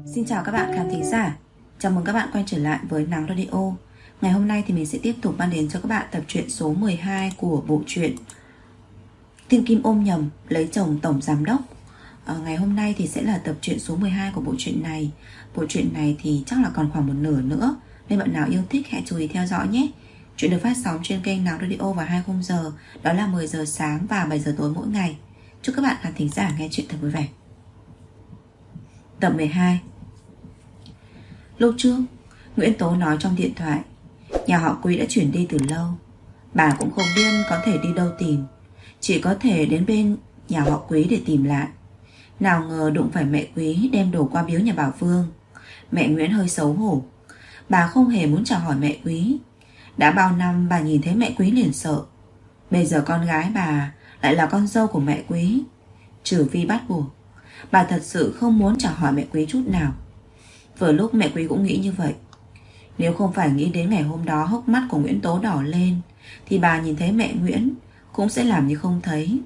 Xin chào các bạn khán thính giả. Chào mừng các bạn quay trở lại với Nắng Radio. Ngày hôm nay thì mình sẽ tiếp tục mang đến cho các bạn tập truyện số 12 của bộ truyện Thiên Kim ôm nhầm lấy chồng tổng giám đốc. Ngày hôm nay thì sẽ là tập truyện số 12 của bộ truyện này. Bộ truyện này thì chắc là còn khoảng một nửa nữa, nên bạn nào yêu thích hãy chú ý theo dõi nhé. Chuyện được phát sóng trên kênh Nắng Radio vào 20 giờ, đó là 10 giờ sáng và 7 giờ tối mỗi ngày. Chúc các bạn khán thính giả nghe chuyện thật vui vẻ. Tập 12. Lúc trước, Nguyễn Tố nói trong điện thoại, nhà họ Quý đã chuyển đi từ lâu. Bà cũng không biết có thể đi đâu tìm, chỉ có thể đến bên nhà họ Quý để tìm lại. Nào ngờ đụng phải mẹ Quý đem đồ qua biếu nhà bà Phương. Mẹ Nguyễn hơi xấu hổ. Bà không hề muốn chào hỏi mẹ Quý. Đã bao năm bà nhìn thấy mẹ Quý liền sợ. Bây giờ con gái bà lại là con dâu của mẹ Quý. Trừ phi bắt buộc, bà thật sự không muốn chào hỏi mẹ Quý chút nào. Vừa lúc mẹ Quý cũng nghĩ như vậy. Nếu không phải nghĩ đến ngày hôm đó hốc mắt của Nguyễn Tố đỏ lên, thì bà nhìn thấy mẹ Nguyễn cũng sẽ làm như không thấy.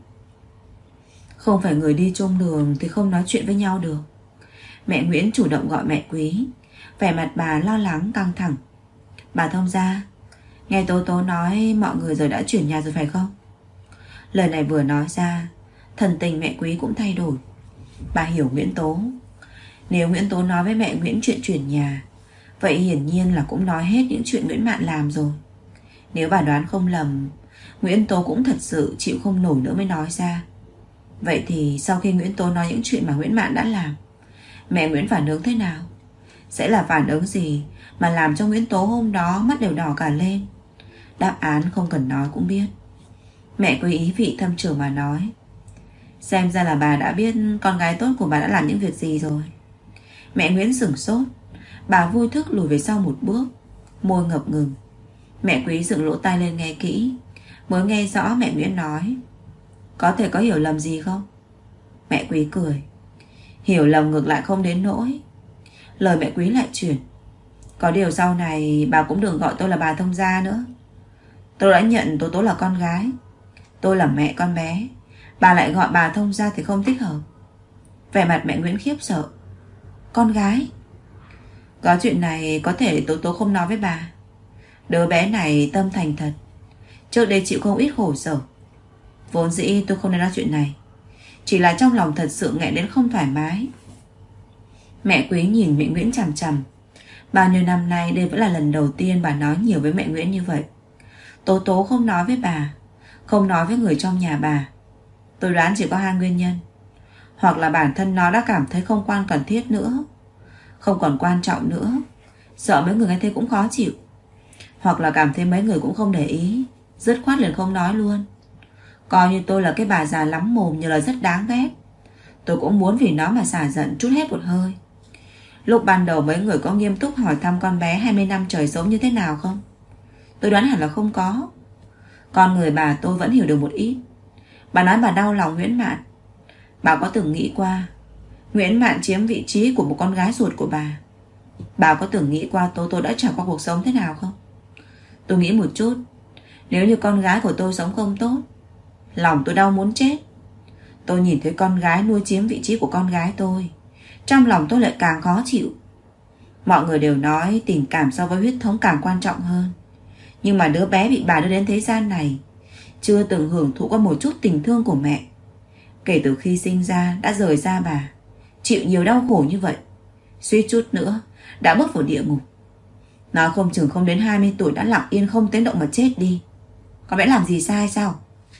Không phải người đi chung đường thì không nói chuyện với nhau được. Mẹ Nguyễn chủ động gọi mẹ Quý. Vẻ mặt bà lo lắng căng thẳng. Bà thông gia, nghe Tố Tố nói mọi người giờ đã chuyển nhà rồi phải không? Lời này vừa nói ra, thần tình mẹ Quý cũng thay đổi. Bà hiểu Nguyễn Tố. Nếu Nguyễn Tố nói với mẹ Nguyễn chuyện chuyển nhà, vậy hiển nhiên là cũng nói hết những chuyện Nguyễn Mạn làm rồi. Nếu bà đoán không lầm, Nguyễn Tố cũng thật sự chịu không nổi nữa mới nói ra. Vậy thì sau khi Nguyễn Tố nói những chuyện mà Nguyễn Mạn đã làm, mẹ Nguyễn phản ứng thế nào? Sẽ là phản ứng gì mà làm cho Nguyễn Tố hôm đó mắt đều đỏ cả lên? Đáp án không cần nói cũng biết. Mẹ Quý ý vị thâm trường mà nói, xem ra là bà đã biết con gái tốt của bà đã làm những việc gì rồi. Mẹ Nguyễn sửng sốt. Bà vui thức lùi về sau một bước, môi ngập ngừng. Mẹ Quý dựng lỗ tai lên nghe kỹ, mới nghe rõ mẹ Nguyễn nói. Có thể có hiểu lầm gì không? Mẹ Quý cười. Hiểu lầm ngược lại không đến nỗi. Lời mẹ Quý lại chuyển. Có điều sau này bà cũng đừng gọi tôi là bà thông gia nữa. Tôi đã nhận Tố Tố là con gái, tôi là mẹ con bé. Bà lại gọi bà thông gia thì không thích hợp. Vẻ mặt mẹ Nguyễn khiếp sợ. Con gái? Có chuyện này có thể Tố Tố không nói với bà. Đứa bé này tâm thành thật, trước đây chịu không ít khổ sở. Vốn dĩ tôi không nên nói chuyện này, chỉ là trong lòng thật sự nghẹn đến không thoải mái. Mẹ Quý nhìn mẹ Nguyễn chằm chằm. Bao nhiêu năm nay đây vẫn là lần đầu tiên bà nói nhiều với mẹ Nguyễn như vậy. Tố Tố không nói với bà, không nói với người trong nhà bà. Tôi đoán chỉ có hai nguyên nhân. Hoặc là bản thân nó đã cảm thấy không cần thiết nữa, không còn quan trọng nữa, sợ mấy người nghe thấy cũng khó chịu. Hoặc là cảm thấy mấy người cũng không để ý, dứt khoát liền không nói luôn. Coi như tôi là cái bà già lắm mồm như là rất đáng ghét. Tôi cũng muốn vì nó mà xả giận trút hết một hơi. Lúc ban đầu mấy người có nghiêm túc hỏi thăm con bé 20 năm trời sống như thế nào không? Tôi đoán hẳn là không có. Con người bà tôi vẫn hiểu được một ít. Bà nói bà đau lòng Nguyễn Mạn. Bà có từng nghĩ qua Nguyễn Mạn chiếm vị trí của một con gái ruột của bà? Bà có từng nghĩ qua tôi đã trải qua cuộc sống thế nào không? Tôi nghĩ một chút. Nếu như con gái của tôi sống không tốt, lòng tôi đau muốn chết. Tôi nhìn thấy con gái nuôi chiếm vị trí của con gái tôi, trong lòng tôi lại càng khó chịu. Mọi người đều nói tình cảm so với huyết thống càng quan trọng hơn. Nhưng mà đứa bé bị bà đưa đến thế gian này chưa từng hưởng thụ qua một chút tình thương của mẹ. Kể từ khi sinh ra đã rời xa bà, chịu nhiều đau khổ như vậy, suýt chút nữa đã bước vào địa ngục. Nó không chừng không đến 20 tuổi đã lặng yên không tiếng động mà chết đi. Có lẽ làm gì sai sao?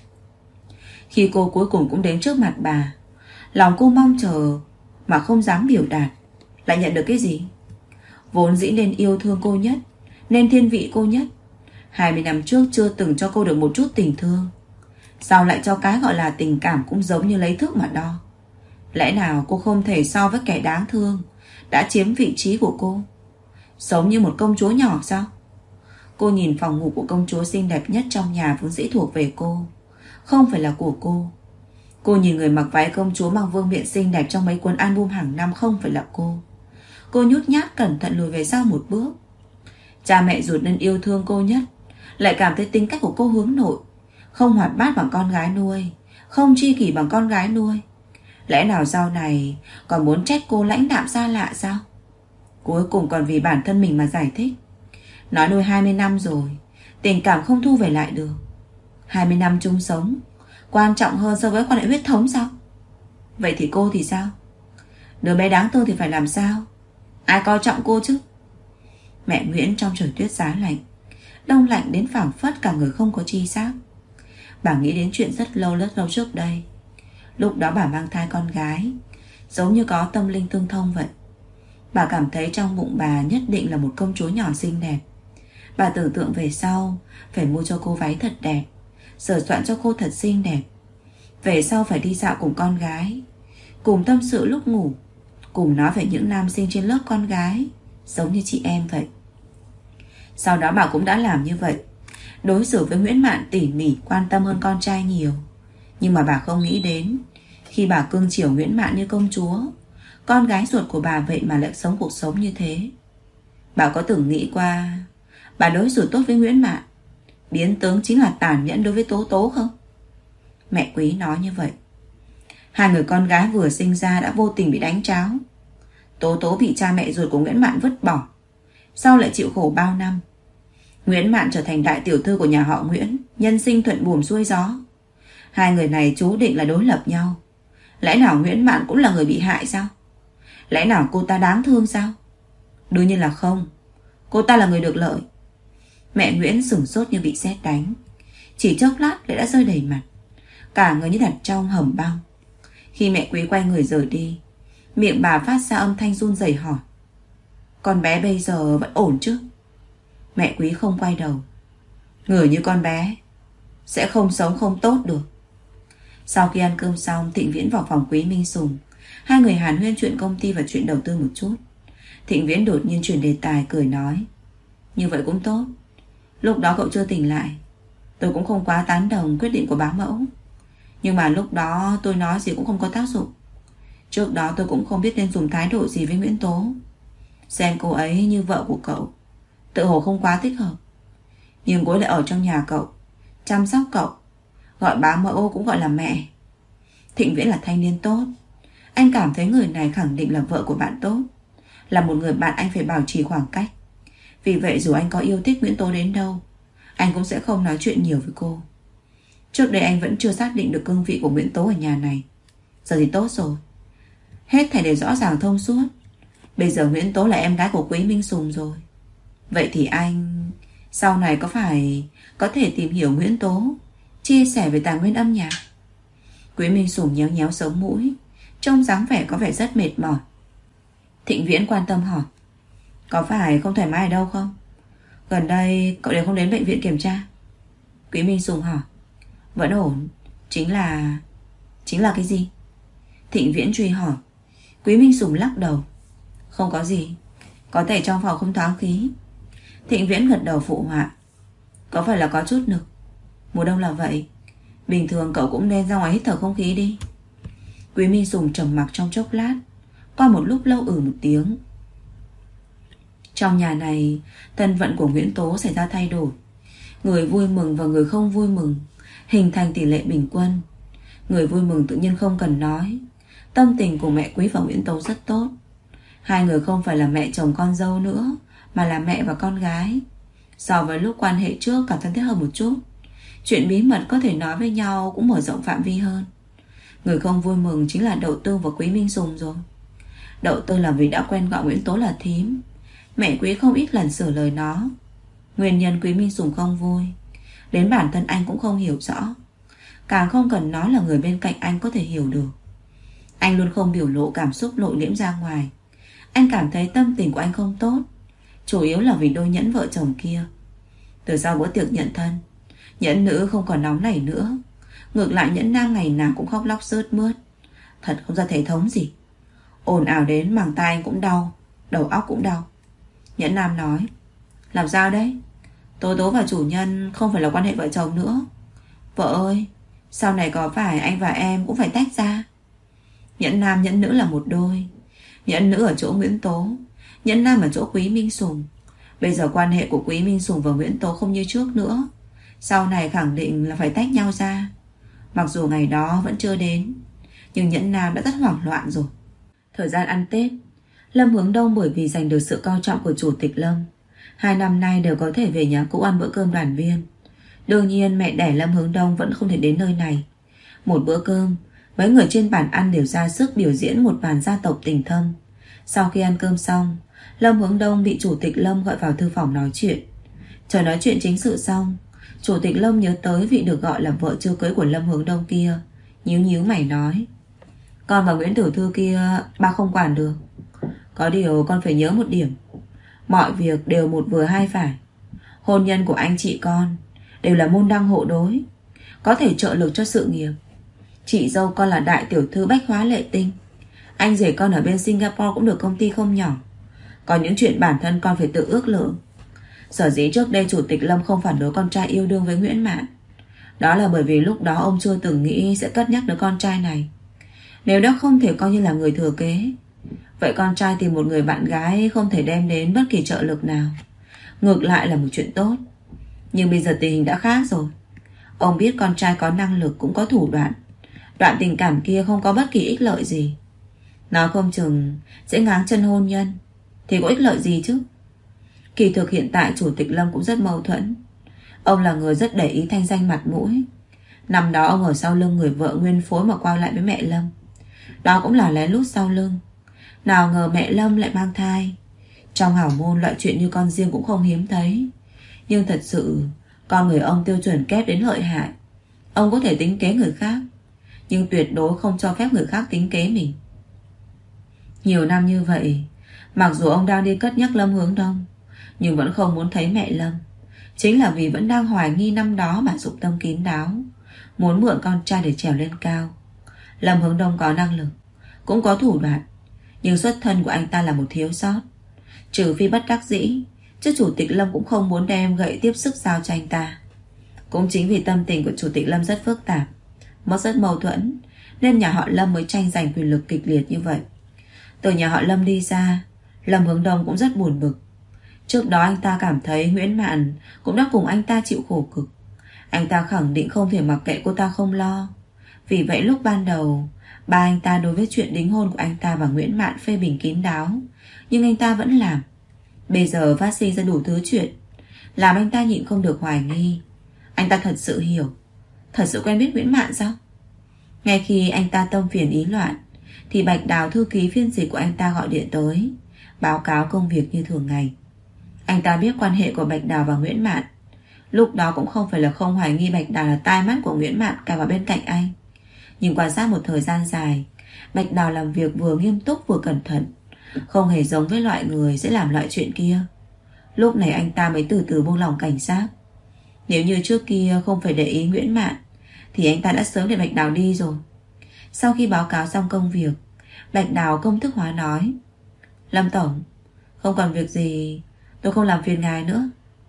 Khi cô cuối cùng cũng đến trước mặt bà, lòng cô mong chờ mà không dám biểu đạt, lại nhận được cái gì? Vốn dĩ nên yêu thương cô nhất, nên thiên vị cô nhất. 20 năm trước chưa từng cho cô được một chút tình thương, sao lại cho cái gọi là tình cảm cũng giống như lấy thước mà đo? Lẽ nào cô không thể so với kẻ đáng thương đã chiếm vị trí của cô, sống như một công chúa nhỏ sao? Cô nhìn phòng ngủ của công chúa xinh đẹp nhất trong nhà vốn dĩ thuộc về cô, không phải là của cô. Cô nhìn người mặc váy công chúa mang vương miện xinh đẹp trong mấy cuốn album hàng năm, không phải là cô. Cô nhút nhát cẩn thận lùi về sau một bước. Cha mẹ ruột nên yêu thương cô nhất, lại cảm thấy tính cách của cô hướng nội, không hoạt bát bằng con gái nuôi, không tri kỷ bằng con gái nuôi. Lẽ nào sau này còn muốn trách cô lãnh đạm xa lạ sao? Cuối cùng còn vì bản thân mình mà giải thích. Nói nuôi 20 năm rồi, tình cảm không thu về lại được. 20 năm chung sống quan trọng hơn so với quan hệ huyết thống sao? Vậy thì cô thì sao? Đứa bé đáng thương thì phải làm sao? Ai coi trọng cô chứ? Mẹ Nguyễn trong trời tuyết giá lạnh, đông lạnh đến phảng phất cả người không có chi xác. Bà nghĩ đến chuyện rất lâu trước đây. Lúc đó bà mang thai con gái, giống như có tâm linh tương thông vậy. Bà cảm thấy trong bụng bà nhất định là một công chúa nhỏ xinh đẹp. Bà tưởng tượng về sau phải mua cho cô váy thật đẹp, sửa soạn cho cô thật xinh đẹp. Về sau phải đi dạo cùng con gái, cùng tâm sự lúc ngủ, cùng nói về những nam sinh trên lớp con gái, giống như chị em vậy. Sau đó bà cũng đã làm như vậy, đối xử với Nguyễn Mạn tỉ mỉ, quan tâm hơn con trai nhiều. Nhưng mà bà không nghĩ đến, khi bà cưng chiều Nguyễn Mạn như công chúa, con gái ruột của bà vậy mà lại sống cuộc sống như thế. Bà có từng nghĩ qua, bà đối xử tốt với Nguyễn Mạn, biến tướng chính là tàn nhẫn đối với Tố Tố không? Mẹ Quý nói như vậy. Hai người con gái vừa sinh ra đã vô tình bị đánh tráo. Tố Tố bị cha mẹ ruột của Nguyễn Mạn vứt bỏ, sau lại chịu khổ bao năm. Nguyễn Mạn trở thành đại tiểu thư của nhà họ Nguyễn, nhân sinh thuận buồm xuôi gió. Hai người này chú định là đối lập nhau. Lẽ nào Nguyễn Mạn cũng là người bị hại sao? Lẽ nào cô ta đáng thương sao? Đương nhiên là không. Cô ta là người được lợi. Mẹ Nguyễn sửng sốt như bị sét đánh, chỉ chốc lát lại đã rơi đầy mặt, cả người như đặt trong hầm băng. Khi mẹ Quý quay người rời đi, miệng bà phát ra âm thanh run rẩy hỏi: con bé bây giờ vẫn ổn chứ? Mẹ Quý không quay đầu. Người như con bé sẽ không sống không tốt được. Sau khi ăn cơm xong, Thịnh Viễn vào phòng Quý Minh Sùng. Hai người hàn huyên chuyện công ty và chuyện đầu tư một chút. Thịnh Viễn đột nhiên chuyển đề tài, cười nói: như vậy cũng tốt. Lúc đó cậu chưa tỉnh lại, tôi cũng không quá tán đồng quyết định của bá mẫu. Nhưng mà lúc đó tôi nói gì cũng không có tác dụng. Trước đó tôi cũng không biết nên dùng thái độ gì với Nguyễn Tố. Xem cô ấy như vợ của cậu, tự hồ không quá thích hợp. Nhưng cô ấy lại ở trong nhà cậu, chăm sóc cậu, gọi bá mẫu cũng gọi là mẹ. Thịnh Viễn là thanh niên tốt. Anh cảm thấy người này khẳng định là vợ của bạn tốt, là một người bạn anh phải bảo trì khoảng cách. Vì vậy dù anh có yêu thích Nguyễn Tố đến đâu, anh cũng sẽ không nói chuyện nhiều với cô. Trước đây anh vẫn chưa xác định được cương vị của Nguyễn Tố ở nhà này. Giờ thì tốt rồi, hết thảy đều rõ ràng thông suốt. Bây giờ Nguyễn Tố là em gái của Quý Minh Sùng rồi. Vậy thì anh sau này có thể tìm hiểu Nguyễn Tố, chia sẻ về tài nguyên âm nhạc. Quý Minh Sùng nhéo nhéo sống mũi, trông dáng vẻ có vẻ rất mệt mỏi. Thịnh Viễn quan tâm hỏi: có phải không thoải mái ở đâu không? Gần đây cậu đều không đến bệnh viện kiểm tra? Quý Minh Sùng hỏi. Vẫn ổn. Chính là cái gì? Thịnh Viễn truy hỏi. Quý Minh Sùng lắc đầu. Không có gì, có thể trong phòng không thoáng khí. Thịnh Viễn gật đầu phụ họa. Có phải là có chút nực? Mùa đông là vậy, bình thường cậu cũng nên ra ngoài hít thở không khí đi. Quý Minh Sùng trầm mặc trong chốc lát, qua một lúc lâu một tiếng. Trong nhà này, thân phận của Nguyễn Tố xảy ra thay đổi. Người vui mừng và người không vui mừng hình thành tỷ lệ bình quân. Người vui mừng tự nhiên không cần nói. Tâm tình của mẹ Quý và Nguyễn Tố rất tốt. Hai người không phải là mẹ chồng con dâu nữa, mà là mẹ và con gái. So với lúc quan hệ trước cảm thân thiết hơn một chút. Chuyện bí mật có thể nói với nhau cũng mở rộng phạm vi hơn. Người không vui mừng chính là Đậu Tương và Quý Minh Sùng rồi. Đậu Tương là vì đã quen gọi Nguyễn Tố là thím. Mẹ Quý không ít lần sửa lời nó. Nguyên nhân Quý Minh Sùng không vui, đến bản thân anh cũng không hiểu rõ. Càng không cần nói là người bên cạnh anh có thể hiểu được. Anh luôn không biểu lộ cảm xúc nội liễm ra ngoài. Anh cảm thấy tâm tình của anh không tốt, chủ yếu là vì đôi nhẫn vợ chồng kia. Từ sau bữa tiệc nhận thân, nhẫn nữ không còn nóng nảy nữa. Ngược lại nhẫn nam ngày nào cũng khóc lóc sướt mướt, thật không ra thể thống gì. Ồn ào đến màng tai anh cũng đau, đầu óc cũng đau. Nhẫn nam nói. Làm sao đấy? Tố Tố và chủ nhân không phải là quan hệ vợ chồng nữa. Vợ ơi, sau này có phải anh và em cũng phải tách ra? Nhẫn nam nhẫn nữ là một đôi. Nhẫn nữ ở chỗ Nguyễn Tố, nhẫn nam ở chỗ Quý Minh Sùng. Bây giờ quan hệ của Quý Minh Sùng và Nguyễn Tố không như trước nữa. Sau này khẳng định là phải tách nhau ra. Mặc dù ngày đó vẫn chưa đến, nhưng nhẫn nam đã rất hoảng loạn rồi. Thời gian ăn Tết Lâm Hướng Đông bởi vì giành được sự coi trọng của Chủ tịch Lâm, 2 năm nay đều có thể về nhà cũ ăn bữa cơm đoàn viên. Đương nhiên mẹ đẻ Lâm Hướng Đông vẫn không thể đến nơi này. Một bữa cơm, mấy người trên bàn ăn đều ra sức biểu diễn một màn gia tộc tình thâm. Sau khi ăn cơm xong, Lâm Hướng Đông bị Chủ tịch Lâm gọi vào thư phòng nói chuyện. Chờ nói chuyện chính sự xong, Chủ tịch Lâm nhớ tới vị được gọi là vợ chưa cưới của Lâm Hướng Đông kia, nhíu nhíu mày nói: con và Nguyễn Tiểu Thư kia ba không quản được. Có điều con phải nhớ một điểm, mọi việc đều một vừa hai phải. Hôn nhân của anh chị con đều là môn đăng hộ đối, có thể trợ lực cho sự nghiệp. Chị dâu con là đại tiểu thư bách hóa lệ tinh, anh rể con ở bên Singapore cũng được công ty không nhỏ. Còn những chuyện bản thân con phải tự ước lượng. Sở dĩ trước đây Chủ tịch Lâm không phản đối con trai yêu đương với Nguyễn Mạn, đó là bởi vì lúc đó ông chưa từng nghĩ sẽ cất nhắc đứa con trai này. Nếu đó không thể coi như là người thừa kế, vậy con trai tìm một người bạn gái không thể đem đến bất kỳ trợ lực nào, ngược lại là một chuyện tốt. Nhưng bây giờ tình hình đã khác rồi. Ông biết con trai có năng lực cũng có thủ đoạn. Đoạn tình cảm kia không có bất kỳ ích lợi gì. Nó không chừng sẽ ngáng chân hôn nhân, thì có ích lợi gì chứ. Kỳ thực hiện tại Chủ tịch Lâm cũng rất mâu thuẫn. Ông là người rất để ý thanh danh mặt mũi. Năm đó ông ở sau lưng người vợ nguyên phối mà qua lại với mẹ Lâm, đó cũng là lén lút sau lưng. Nào ngờ mẹ Lâm lại mang thai. Trong hảo môn loại chuyện như con riêng cũng không hiếm thấy. Nhưng thật sự con người ông tiêu chuẩn kép đến lợi hại. Ông có thể tính kế người khác, nhưng tuyệt đối không cho phép người khác tính kế mình. Nhiều năm như vậy, mặc dù ông đang đi cất nhắc Lâm Hướng Đông, nhưng vẫn không muốn thấy mẹ Lâm. Chính là vì vẫn đang hoài nghi năm đó bà dụng tâm kín đáo, muốn mượn con trai để trèo lên cao. Lâm Hướng Đông có năng lực, cũng có thủ đoạn, nhưng xuất thân của anh ta là một thiếu sót. Trừ phi bất đắc dĩ, chứ Chủ tịch Lâm cũng không muốn đem gậy tiếp sức giao cho anh ta. Cũng chính vì tâm tình của Chủ tịch Lâm rất phức tạp, rất mâu thuẫn, nên nhà họ Lâm mới tranh giành quyền lực kịch liệt như vậy. Từ nhà họ Lâm đi ra, Lâm Hướng Đông cũng rất buồn bực. Trước đó anh ta cảm thấy Nguyễn Mạn cũng đã cùng anh ta chịu khổ cực. Anh ta khẳng định không thể mặc kệ cô ta không lo. Vì vậy lúc ban đầu, ba anh ta đối với chuyện đính hôn của anh ta và Nguyễn Mạn phê bình kín đáo, nhưng anh ta vẫn làm. Bây giờ phát sinh ra đủ thứ chuyện, làm anh ta nhịn không được hoài nghi. Anh ta thật sự hiểu, thật sự quen biết Nguyễn Mạn sao? Ngay khi anh ta tâm phiền ý loạn, thì Bạch Đào thư ký phiên dịch của anh ta gọi điện tới, báo cáo công việc như thường ngày. Anh ta biết quan hệ của Bạch Đào và Nguyễn Mạn. Lúc đó cũng không phải là không hoài nghi Bạch Đào là tai mắt của Nguyễn Mạn cả vào bên cạnh anh. Nhưng quan sát một thời gian dài, Bạch Đào làm việc vừa nghiêm túc vừa cẩn thận, không hề giống với loại người sẽ làm loại chuyện kia. Lúc này anh ta mới từ từ buông lòng cảnh giác. Nếu như trước kia không phải để ý Nguyễn Mạn, thì anh ta đã sớm để Bạch Đào đi rồi. Sau khi báo cáo xong công việc, Bạch Đào công thức hóa nói: Lâm Tổng, không còn việc gì, tôi không làm phiền ngài nữa.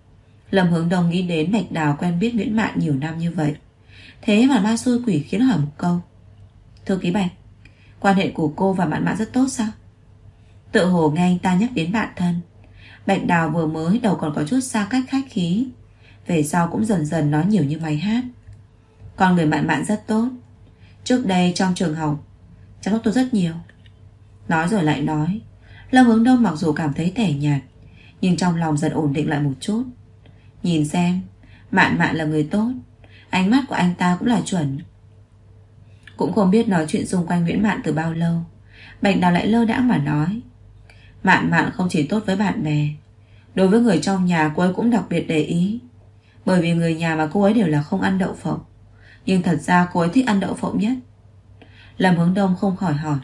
Lâm Hướng Đông nghĩ đến Bạch Đào quen biết Nguyễn Mạn nhiều năm như vậy, thế mà ma xui quỷ khiến hỏi một câu: Thư ký Bạch, quan hệ của cô và bạn Mạn rất tốt sao? Tự hồ nghe anh ta nhắc đến bạn thân, Bạch Đào vừa mới đầu còn có chút xa cách khách khí, về sau cũng dần dần nói nhiều như máy hát. Con người Mạn Mạn rất tốt, trước đây trong trường học chăm sóc tôi rất nhiều. Nói rồi lại nói. Lâm Hướng Đông mặc dù cảm thấy tẻ nhạt, nhưng trong lòng dần ổn định lại một chút. Nhìn xem, Mạn Mạn là người tốt, ánh mắt của anh ta cũng là chuẩn. Cũng không biết nói chuyện xung quanh Nguyễn Mạn từ bao lâu, Bạch Đào lại lơ đãng mà nói: Mạn Mạn không chỉ tốt với bạn bè, đối với người trong nhà cô ấy cũng đặc biệt để ý. Bởi vì người nhà mà cô ấy đều là không ăn đậu phộng, nhưng thật ra cô ấy thích ăn đậu phộng nhất. Lâm Hướng Đông không khỏi hỏi: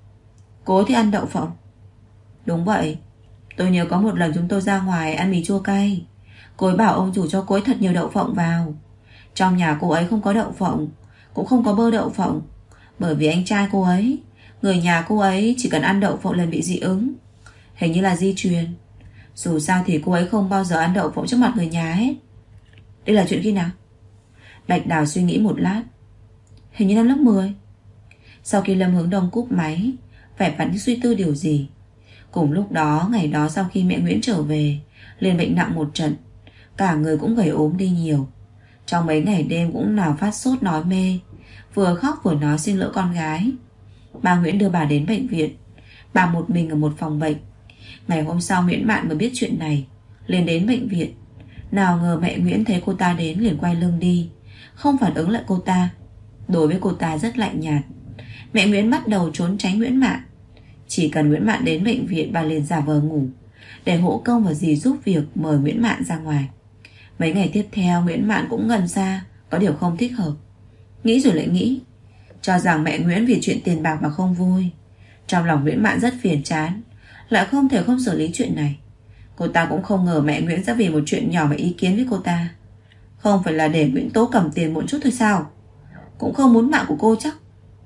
Cô ấy thích ăn đậu phộng? Đúng vậy, tôi nhớ có một lần chúng tôi ra ngoài ăn mì chua cay, cô ấy bảo ông chủ cho cô ấy thật nhiều đậu phộng vào. Trong nhà cô ấy không có đậu phộng, cũng không có bơ đậu phộng, bởi vì anh trai cô ấy, người nhà cô ấy chỉ cần ăn đậu phộng liền bị dị ứng, hình như là di truyền. Dù sao thì cô ấy không bao giờ ăn đậu phộng trước mặt người nhà hết. Đây là chuyện khi nào? Bạch Đào suy nghĩ một lát. Hình như năm lớp 10. Sau khi Lâm Hướng Đông cúp máy, vẻ mặt như suy tư điều gì. Cùng lúc đó, ngày đó sau khi mẹ Nguyễn trở về, liền bệnh nặng một trận, cả người cũng gầy ốm đi nhiều. Trong mấy ngày đêm cũng nào phát sốt nói mê, vừa khóc vừa nói xin lỗi con gái. Bà Nguyễn đưa bà đến bệnh viện. Bà một mình ở một phòng bệnh. Ngày hôm sau Nguyễn Mạn mới biết chuyện này, liền đến bệnh viện. Nào ngờ mẹ Nguyễn thấy cô ta đến liền quay lưng đi, không phản ứng lại cô ta. Đối với cô ta rất lạnh nhạt. Mẹ Nguyễn bắt đầu trốn tránh Nguyễn Mạn. Chỉ cần Nguyễn Mạn đến bệnh viện, bà liền giả vờ ngủ để hỗ công và dì giúp việc mời Nguyễn Mạn ra ngoài. Mấy ngày tiếp theo Nguyễn Mạn cũng ngần ra có điều không thích hợp. Nghĩ rồi lại nghĩ, cho rằng mẹ Nguyễn vì chuyện tiền bạc mà không vui. Trong lòng Nguyễn Mạn rất phiền chán, lại không thể không xử lý chuyện này. Cô ta cũng không ngờ mẹ Nguyễn sẽ vì một chuyện nhỏ mà ý kiến với cô ta. Không phải là để Nguyễn Tố cầm tiền một chút thôi sao? Cũng không muốn mạng của cô chắc.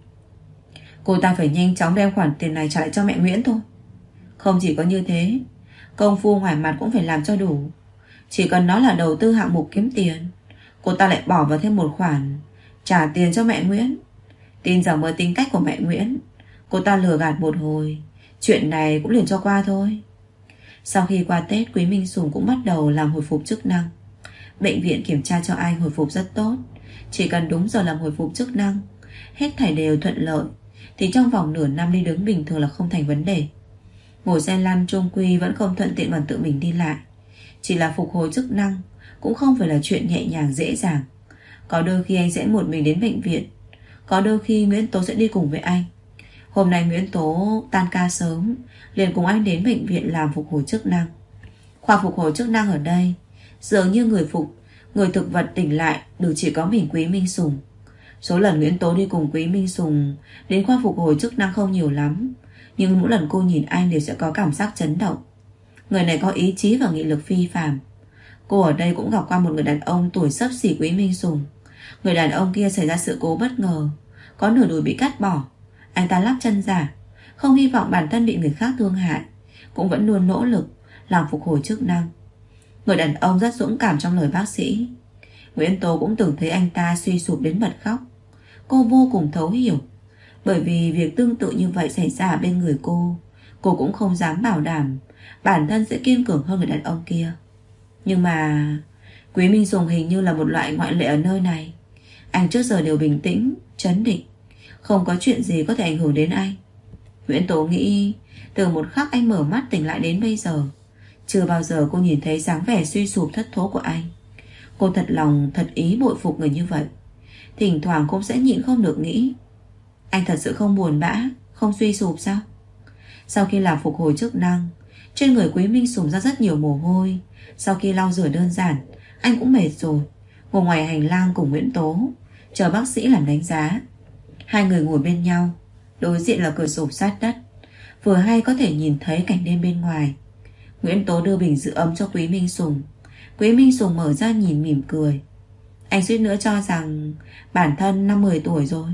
Cô ta phải nhanh chóng đem khoản tiền này trả lại cho mẹ Nguyễn thôi. Không chỉ có như thế, công phu ngoài mặt cũng phải làm cho đủ. Chỉ cần nó là đầu tư hạng mục kiếm tiền, cô ta lại bỏ vào thêm một khoản trả tiền cho mẹ Nguyễn. Tin rằng với tính cách của mẹ Nguyễn, cô ta lừa gạt một hồi, chuyện này cũng liền cho qua thôi. Sau khi qua Tết, Quý Minh Sùng cũng bắt đầu làm hồi phục chức năng. Bệnh viện kiểm tra cho anh hồi phục rất tốt. Chỉ cần đúng giờ làm hồi phục chức năng, hết thảy đều thuận lợi, thì trong vòng nửa năm đi đứng bình thường là không thành vấn đề. Ngồi xe lăn chung quy vẫn không thuận tiện bằng tự mình đi lại. Chỉ là phục hồi chức năng cũng không phải là chuyện nhẹ nhàng dễ dàng. Có đôi khi anh sẽ một mình đến bệnh viện, có đôi khi Nguyễn Tố sẽ đi cùng với anh. Hôm nay Nguyễn Tố tan ca sớm, liền cùng anh đến bệnh viện làm phục hồi chức năng. Khoa phục hồi chức năng ở đây dường như người thực vật tỉnh lại được chỉ có mình Quý Minh Sùng. Số lần Nguyễn Tố đi cùng Quý Minh Sùng đến khoa phục hồi chức năng không nhiều lắm, nhưng mỗi lần cô nhìn anh đều sẽ có cảm giác chấn động. Người này có ý chí và nghị lực phi phàm. Cô ở đây cũng gặp qua một người đàn ông tuổi xấp xỉ Quý Minh Sùng. Người đàn ông kia xảy ra sự cố bất ngờ, có nửa đùi bị cắt bỏ. Anh ta lắp chân giả, không hy vọng bản thân bị người khác thương hại, cũng vẫn luôn nỗ lực làm phục hồi chức năng. Người đàn ông rất dũng cảm trong lời bác sĩ. Nguyễn Tố cũng từng thấy anh ta suy sụp đến bật khóc. Cô vô cùng thấu hiểu, bởi vì việc tương tự như vậy xảy ra ở bên người cô cũng không dám bảo đảm bản thân sẽ kiên cường hơn người đàn ông kia. Nhưng mà Quý Minh Sùng hình như là một loại ngoại lệ ở nơi này. Anh trước giờ đều bình tĩnh, trấn định, không có chuyện gì có thể ảnh hưởng đến anh. Nguyễn Tố nghĩ từ một khắc anh mở mắt tỉnh lại đến bây giờ, chưa bao giờ cô nhìn thấy dáng vẻ suy sụp thất thố của anh. Cô thật lòng thật ý bội phục người như vậy. Thỉnh thoảng cũng sẽ nhịn không được nghĩ, anh thật sự không buồn bã, không suy sụp sao? Sau khi làm phục hồi chức năng, trên người Quý Minh Sùng ra rất nhiều mồ hôi. Sau khi lau rửa đơn giản, anh cũng mệt rồi, ngồi ngoài hành lang cùng Nguyễn Tố chờ bác sĩ làm đánh giá. Hai người ngồi bên nhau, đối diện là cửa sổ sát đất, vừa hay có thể nhìn thấy cảnh đêm bên ngoài. Nguyễn Tố đưa bình giữ ấm cho Quý Minh Sùng. Quý Minh Sùng mở ra nhìn mỉm cười. Anh suýt nữa cho rằng bản thân 50 tuổi rồi.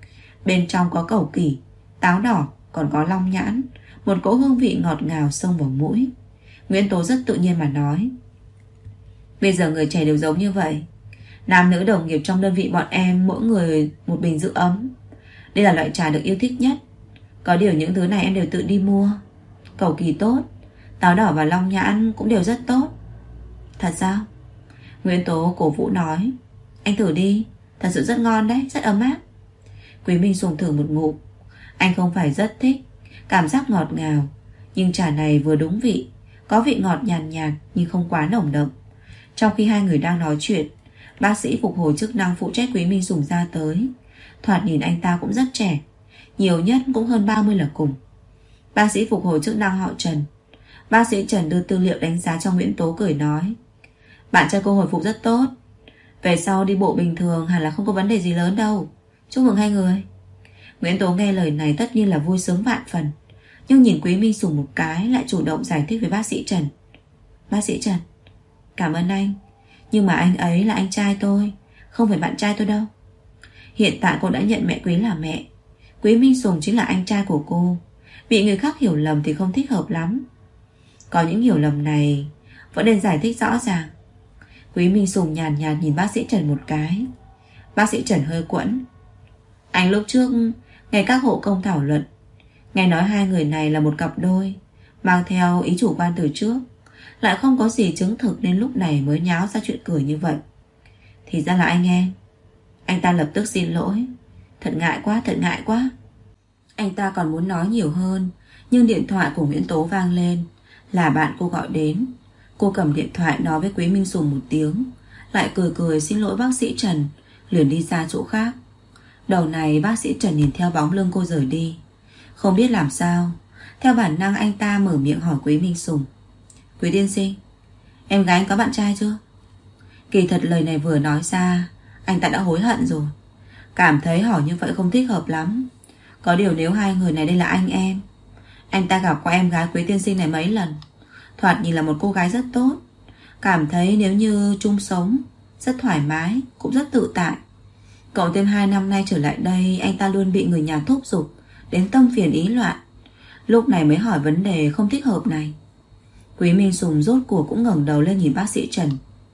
Bên trong có cẩu kỷ, táo đỏ, còn có long nhãn, một cỗ hương vị ngọt ngào xông vào mũi. Nguyễn Tố rất tự nhiên mà nói, bây giờ người trẻ đều giống như vậy. Nam nữ đồng nghiệp trong đơn vị bọn em mỗi người một bình giữ ấm. Đây là loại trà được yêu thích nhất. Có điều những thứ này em đều tự đi mua. Cẩu kỳ tốt, táo đỏ và long nhãn cũng đều rất tốt. Thật sao? Nguyễn Tố cổ vũ nói, anh thử đi, thật sự rất ngon đấy, rất ấm áp. Quý Minh Sùng thử một ngụm. Anh không phải rất thích cảm giác ngọt ngào, nhưng trà này vừa đúng vị, có vị ngọt nhàn nhạt nhưng không quá nồng đậm. Trong khi hai người đang nói chuyện, bác sĩ phục hồi chức năng phụ trách Quý Minh Sùng ra tới. Thoạt nhìn anh ta cũng rất trẻ, nhiều nhất cũng hơn 30 là cùng. Bác sĩ phục hồi chức năng họ Trần. Bác sĩ Trần đưa tư liệu đánh giá cho Nguyễn Tố, cười nói, bạn trai cô hồi phục rất tốt, về sau đi bộ bình thường hẳn là không có vấn đề gì lớn đâu. Chúc mừng hai người. Nguyễn Tố nghe lời này tất nhiên là vui sướng vạn phần, nhưng nhìn Quý Minh Sùng một cái, lại chủ động giải thích với bác sĩ Trần. Bác sĩ Trần, cảm ơn anh, nhưng mà anh ấy là anh trai tôi, không phải bạn trai tôi đâu. Hiện tại cô đã nhận mẹ Quý là mẹ, Quý Minh Sùng chính là anh trai của cô. Bị người khác hiểu lầm thì không thích hợp lắm. Có những hiểu lầm này vẫn nên giải thích rõ ràng. Quý Minh Sùng nhàn nhạt nhìn bác sĩ Trần một cái. Bác sĩ Trần hơi quẫn. Anh lúc trước nghe các hộ công thảo luận, nghe nói hai người này là một cặp đôi, mang theo ý chủ quan từ trước, lại không có gì chứng thực nên lúc này mới nháo ra chuyện cười như vậy. Thì ra là anh em. Anh ta lập tức xin lỗi. Thật ngại quá, thật ngại quá. Anh ta còn muốn nói nhiều hơn, Nhưng điện thoại của Nguyễn Tố vang lên. Là bạn cô gọi đến. Cô cầm điện thoại nói với Quý Minh Sùng một tiếng, lại cười cười xin lỗi bác sĩ Trần, liền đi ra chỗ khác. Đầu này bác sĩ Trần nhìn theo bóng lưng cô rời đi. Không biết làm sao, theo bản năng anh ta mở miệng hỏi Quý Minh Sùng: Quý tiên sinh, em gái anh có bạn trai chưa? Kỳ thật lời này vừa nói ra, anh ta đã hối hận rồi. Cảm thấy hỏi như vậy không thích hợp lắm. Có điều nếu hai người này đây là anh em, anh ta gặp qua em gái Quý tiên sinh này mấy lần, thoạt nhìn là một cô gái rất tốt. Cảm thấy nếu như chung sống rất thoải mái, cũng rất tự tại. Cộng thêm 2 năm nay trở lại đây, anh ta luôn bị người nhà thúc giục đến tâm phiền ý loạn. Lúc này mới hỏi vấn đề không thích hợp này. Quý Minh Sùng rốt cuộc cũng ngẩng đầu lên nhìn bác sĩ Trần.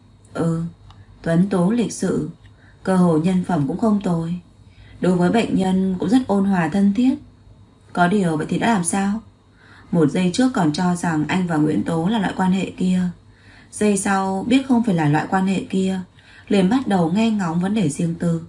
Tuấn tố lịch sự, cơ hồ nhân phẩm cũng không tồi, đối với bệnh nhân cũng rất ôn hòa thân thiết. Có điều vậy thì đã làm sao? Một giây trước còn cho rằng anh và Nguyễn Tố là loại quan hệ kia, giây sau biết không phải là loại quan hệ kia, liền bắt đầu nghe ngóng vấn đề riêng tư.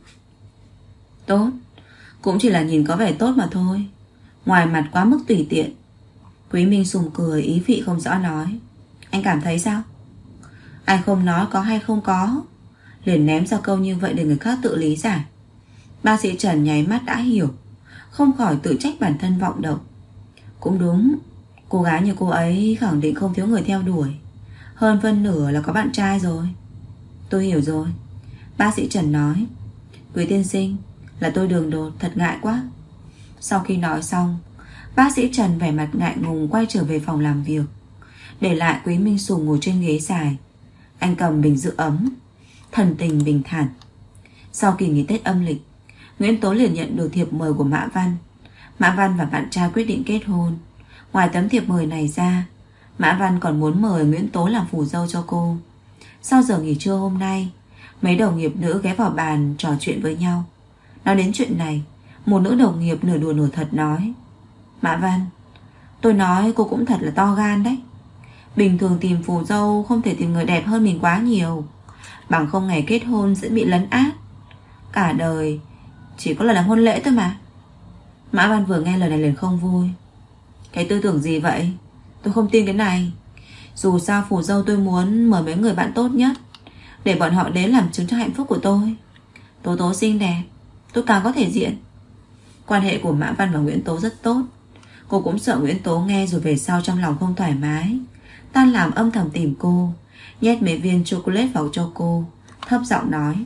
Tốt, cũng chỉ là nhìn có vẻ tốt mà thôi, ngoài mặt quá mức tùy tiện. Quý Minh Sùng cười ý vị không rõ nói: Anh cảm thấy sao? Anh không nói có hay không có, liền ném ra câu như vậy để người khác tự lý giải. Bác sĩ Trần nháy mắt đã hiểu, không khỏi tự trách bản thân vọng động. Cũng đúng, cô gái như cô ấy khẳng định không thiếu người theo đuổi, hơn phân nửa là có bạn trai rồi. Tôi hiểu rồi, bác sĩ Trần nói. Quý tiên sinh, là tôi đường đột, thật ngại quá. Sau khi nói xong, bác sĩ Trần vẻ mặt ngại ngùng quay trở về phòng làm việc, để lại Quý Minh Sùng ngồi trên ghế dài. Anh cầm bình giữ ấm, thần tình bình thản. Sau kỳ nghỉ Tết âm lịch, Nguyễn Tố liền nhận được thiệp mời của Mã Văn. Mã Văn và bạn trai quyết định kết hôn. Ngoài tấm thiệp mời này ra, Mã Văn còn muốn mời Nguyễn Tố làm phù dâu cho cô. Sau giờ nghỉ trưa hôm nay, mấy đồng nghiệp nữ ghé vào bàn trò chuyện với nhau. Nói đến chuyện này, một nữ đồng nghiệp nửa đùa nửa thật nói: Mã Văn, tôi nói cô cũng thật là to gan đấy. Bình thường tìm phù dâu không thể tìm người đẹp hơn mình quá nhiều, bằng không ngày kết hôn sẽ bị lấn át. Cả đời chỉ có lần làm hôn lễ thôi mà. Mã Văn vừa nghe lời này liền không vui. Cái tư tưởng gì vậy? Tôi không tin cái này. Dù sao phù dâu tôi muốn mời mấy người bạn tốt nhất, để bọn họ đến làm chứng cho hạnh phúc của tôi. Tố Tố xinh đẹp, tôi càng có thể diện. Quan hệ của Mã Văn và Nguyễn Tố rất tốt. Cô cũng sợ Nguyễn Tố nghe rồi về sau trong lòng không thoải mái, tan làm âm thầm tìm cô, nhét mấy viên chocolate vào cho cô, thấp giọng nói: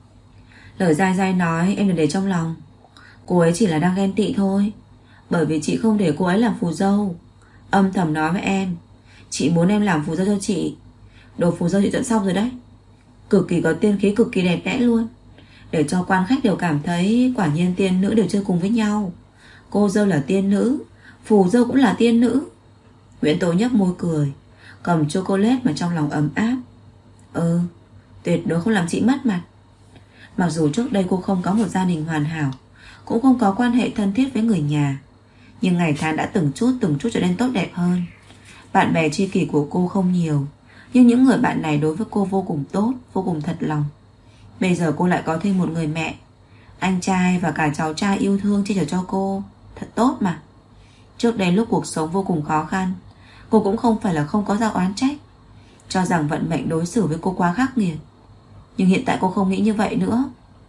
Lời dai dai nói em đừng để trong lòng. Cô ấy chỉ là đang ghen tị thôi, bởi vì chị không để cô ấy làm phù dâu. Âm thầm nói với em, chị muốn em làm phù dâu cho chị. Đồ phù dâu chị dẫn xong rồi đấy, cực kỳ có tiên khí, cực kỳ đẹp đẽ luôn, để cho quan khách đều cảm thấy quả nhiên tiên nữ đều chơi cùng với nhau. Cô dâu là tiên nữ, phù dâu cũng là tiên nữ. Nguyễn Tố nhếch môi cười, cầm chocolate mà trong lòng ấm áp. Tuyệt đối không làm chị mất mặt. Mặc dù trước đây cô không có một gia đình hoàn hảo, cũng không có quan hệ thân thiết với người nhà, nhưng ngày tháng đã từng chút trở nên tốt đẹp hơn. Bạn bè tri kỷ của cô không nhiều, nhưng những người bạn này đối với cô vô cùng tốt, vô cùng thật lòng. Bây giờ cô lại có thêm một người mẹ, anh trai và cả cháu trai yêu thương che chở cho cô. Thật tốt mà. Trước đây lúc cuộc sống vô cùng khó khăn, cô cũng không phải là không có ra oán trách, cho rằng vận mệnh đối xử với cô quá khắc nghiệt. Nhưng hiện tại cô không nghĩ như vậy nữa.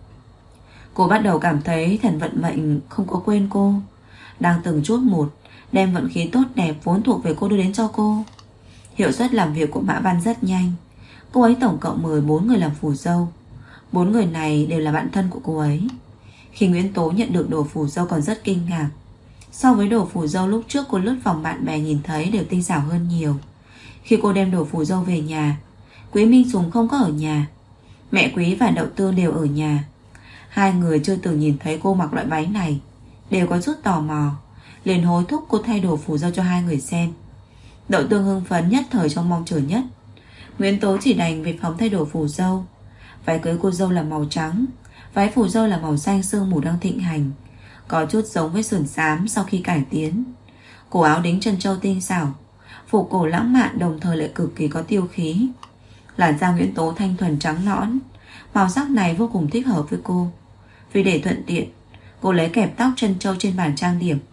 Cô bắt đầu cảm thấy thần vận mệnh không có quên cô, đang từng chút một đem vận khí tốt đẹp vốn thuộc về cô đưa đến cho cô. Hiệu suất làm việc của Mã Văn rất nhanh. Cô ấy tổng cộng mời 4 người làm phù dâu. 4 người này đều là bạn thân của cô ấy. Khi Nguyễn Tố nhận được đồ phù dâu còn rất kinh ngạc. So với đồ phù dâu lúc trước cô lướt vòng bạn bè nhìn thấy đều tinh xảo hơn nhiều. Khi cô đem đồ phù dâu về nhà, Quý Minh Sùng không có ở nhà, mẹ Quý và Đậu Tương đều ở nhà. Hai người chưa từng nhìn thấy cô mặc loại váy này, đều có chút tò mò, liền hối thúc cô thay đồ phù dâu cho hai người xem. Đậu Tương hưng phấn nhất thời trong mong chờ nhất. Nguyễn Tố chỉ đành về phòng thay đồ phù dâu. Váy cưới cô dâu là màu trắng, váy phù dâu là màu xanh sương mù đang thịnh hành, có chút giống với sườn xám sau khi cải tiến. Cổ áo đính chân châu tinh xảo, phục cổ lãng mạn đồng thời lại cực kỳ có tiêu khí. Làn da Nguyễn Tố thanh thuần trắng nõn, màu sắc này vô cùng thích hợp với cô. Vì để thuận tiện, cô lấy kẹp tóc chân châu trên bàn trang điểm,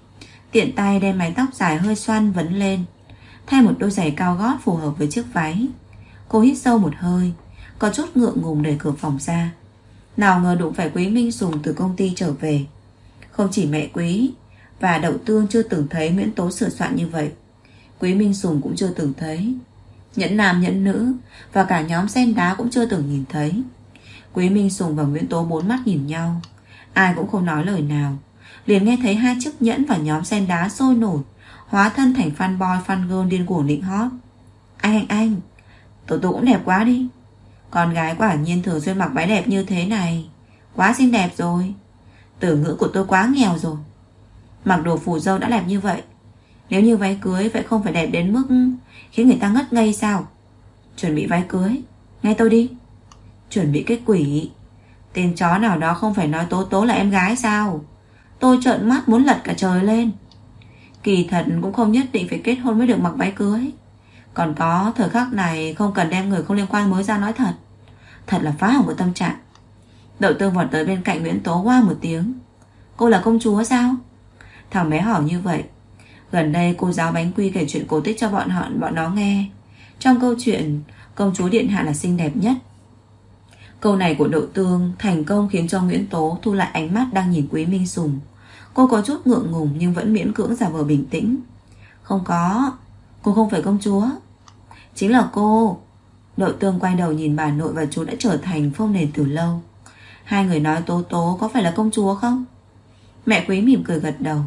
tiện tay đem mái tóc dài hơi xoăn vấn lên, thay một đôi giày cao gót phù hợp với chiếc váy. Cô hít sâu một hơi, có chút ngượng ngùng đẩy cửa phòng ra. Nào ngờ đụng phải Quý Minh Sùng từ công ty trở về. Không chỉ mẹ Quý và Đậu Tương chưa từng thấy Nguyễn Tố sửa soạn như vậy, Quý Minh Sùng cũng chưa từng thấy. Nhẫn nam nhẫn nữ và cả nhóm sen đá cũng chưa từng nhìn thấy. Quý Minh Sùng và Nguyễn Tố bốn mắt nhìn nhau, ai cũng không nói lời nào. Liền nghe thấy hai chiếc nhẫn và nhóm sen đá sôi nổi, hóa thân thành fan boy fan girl điên cuồng nịnh hót. Anh Tố Tố cũng đẹp quá đi. Con gái quả nhiên thường xuyên mặc váy đẹp như thế này, quá xinh đẹp rồi. Từ ngữ của tôi quá nghèo rồi. Mặc đồ phù dâu đã đẹp như vậy, nếu như váy cưới vậy không phải đẹp đến mức khiến người ta ngất ngây sao? Chuẩn bị váy cưới, nghe tôi đi. Chuẩn bị cái quỷ. Tên chó nào đó không phải nói Tố Tố là em gái sao? Tôi trợn mắt muốn lật cả trời lên. Kỳ thật cũng không nhất định phải kết hôn mới được mặc váy cưới. Còn có thời khắc này không cần đem người không liên quan mới ra nói thật. Thật là phá hỏng một tâm trạng. Đậu Tương vọt tới bên cạnh Nguyễn Tố qua một tiếng. Cô là công chúa sao? Thằng bé hỏi như vậy. Gần đây cô giáo bánh quy kể chuyện cổ tích cho bọn nó nghe. Trong câu chuyện, công chúa điện hạ là xinh đẹp nhất. Câu này của Đậu Tương thành công khiến cho Nguyễn Tố thu lại ánh mắt đang nhìn Quý Minh Sùng. Cô có chút ngượng ngùng nhưng vẫn miễn cưỡng giả vờ bình tĩnh. Không có, cô không phải công chúa. Chính là cô. Đậu Tương quay đầu nhìn bà nội và chú đã trở thành phông nền từ lâu. Hai người nói Tố Tố có phải là công chúa không? Mẹ Quý mỉm cười gật đầu.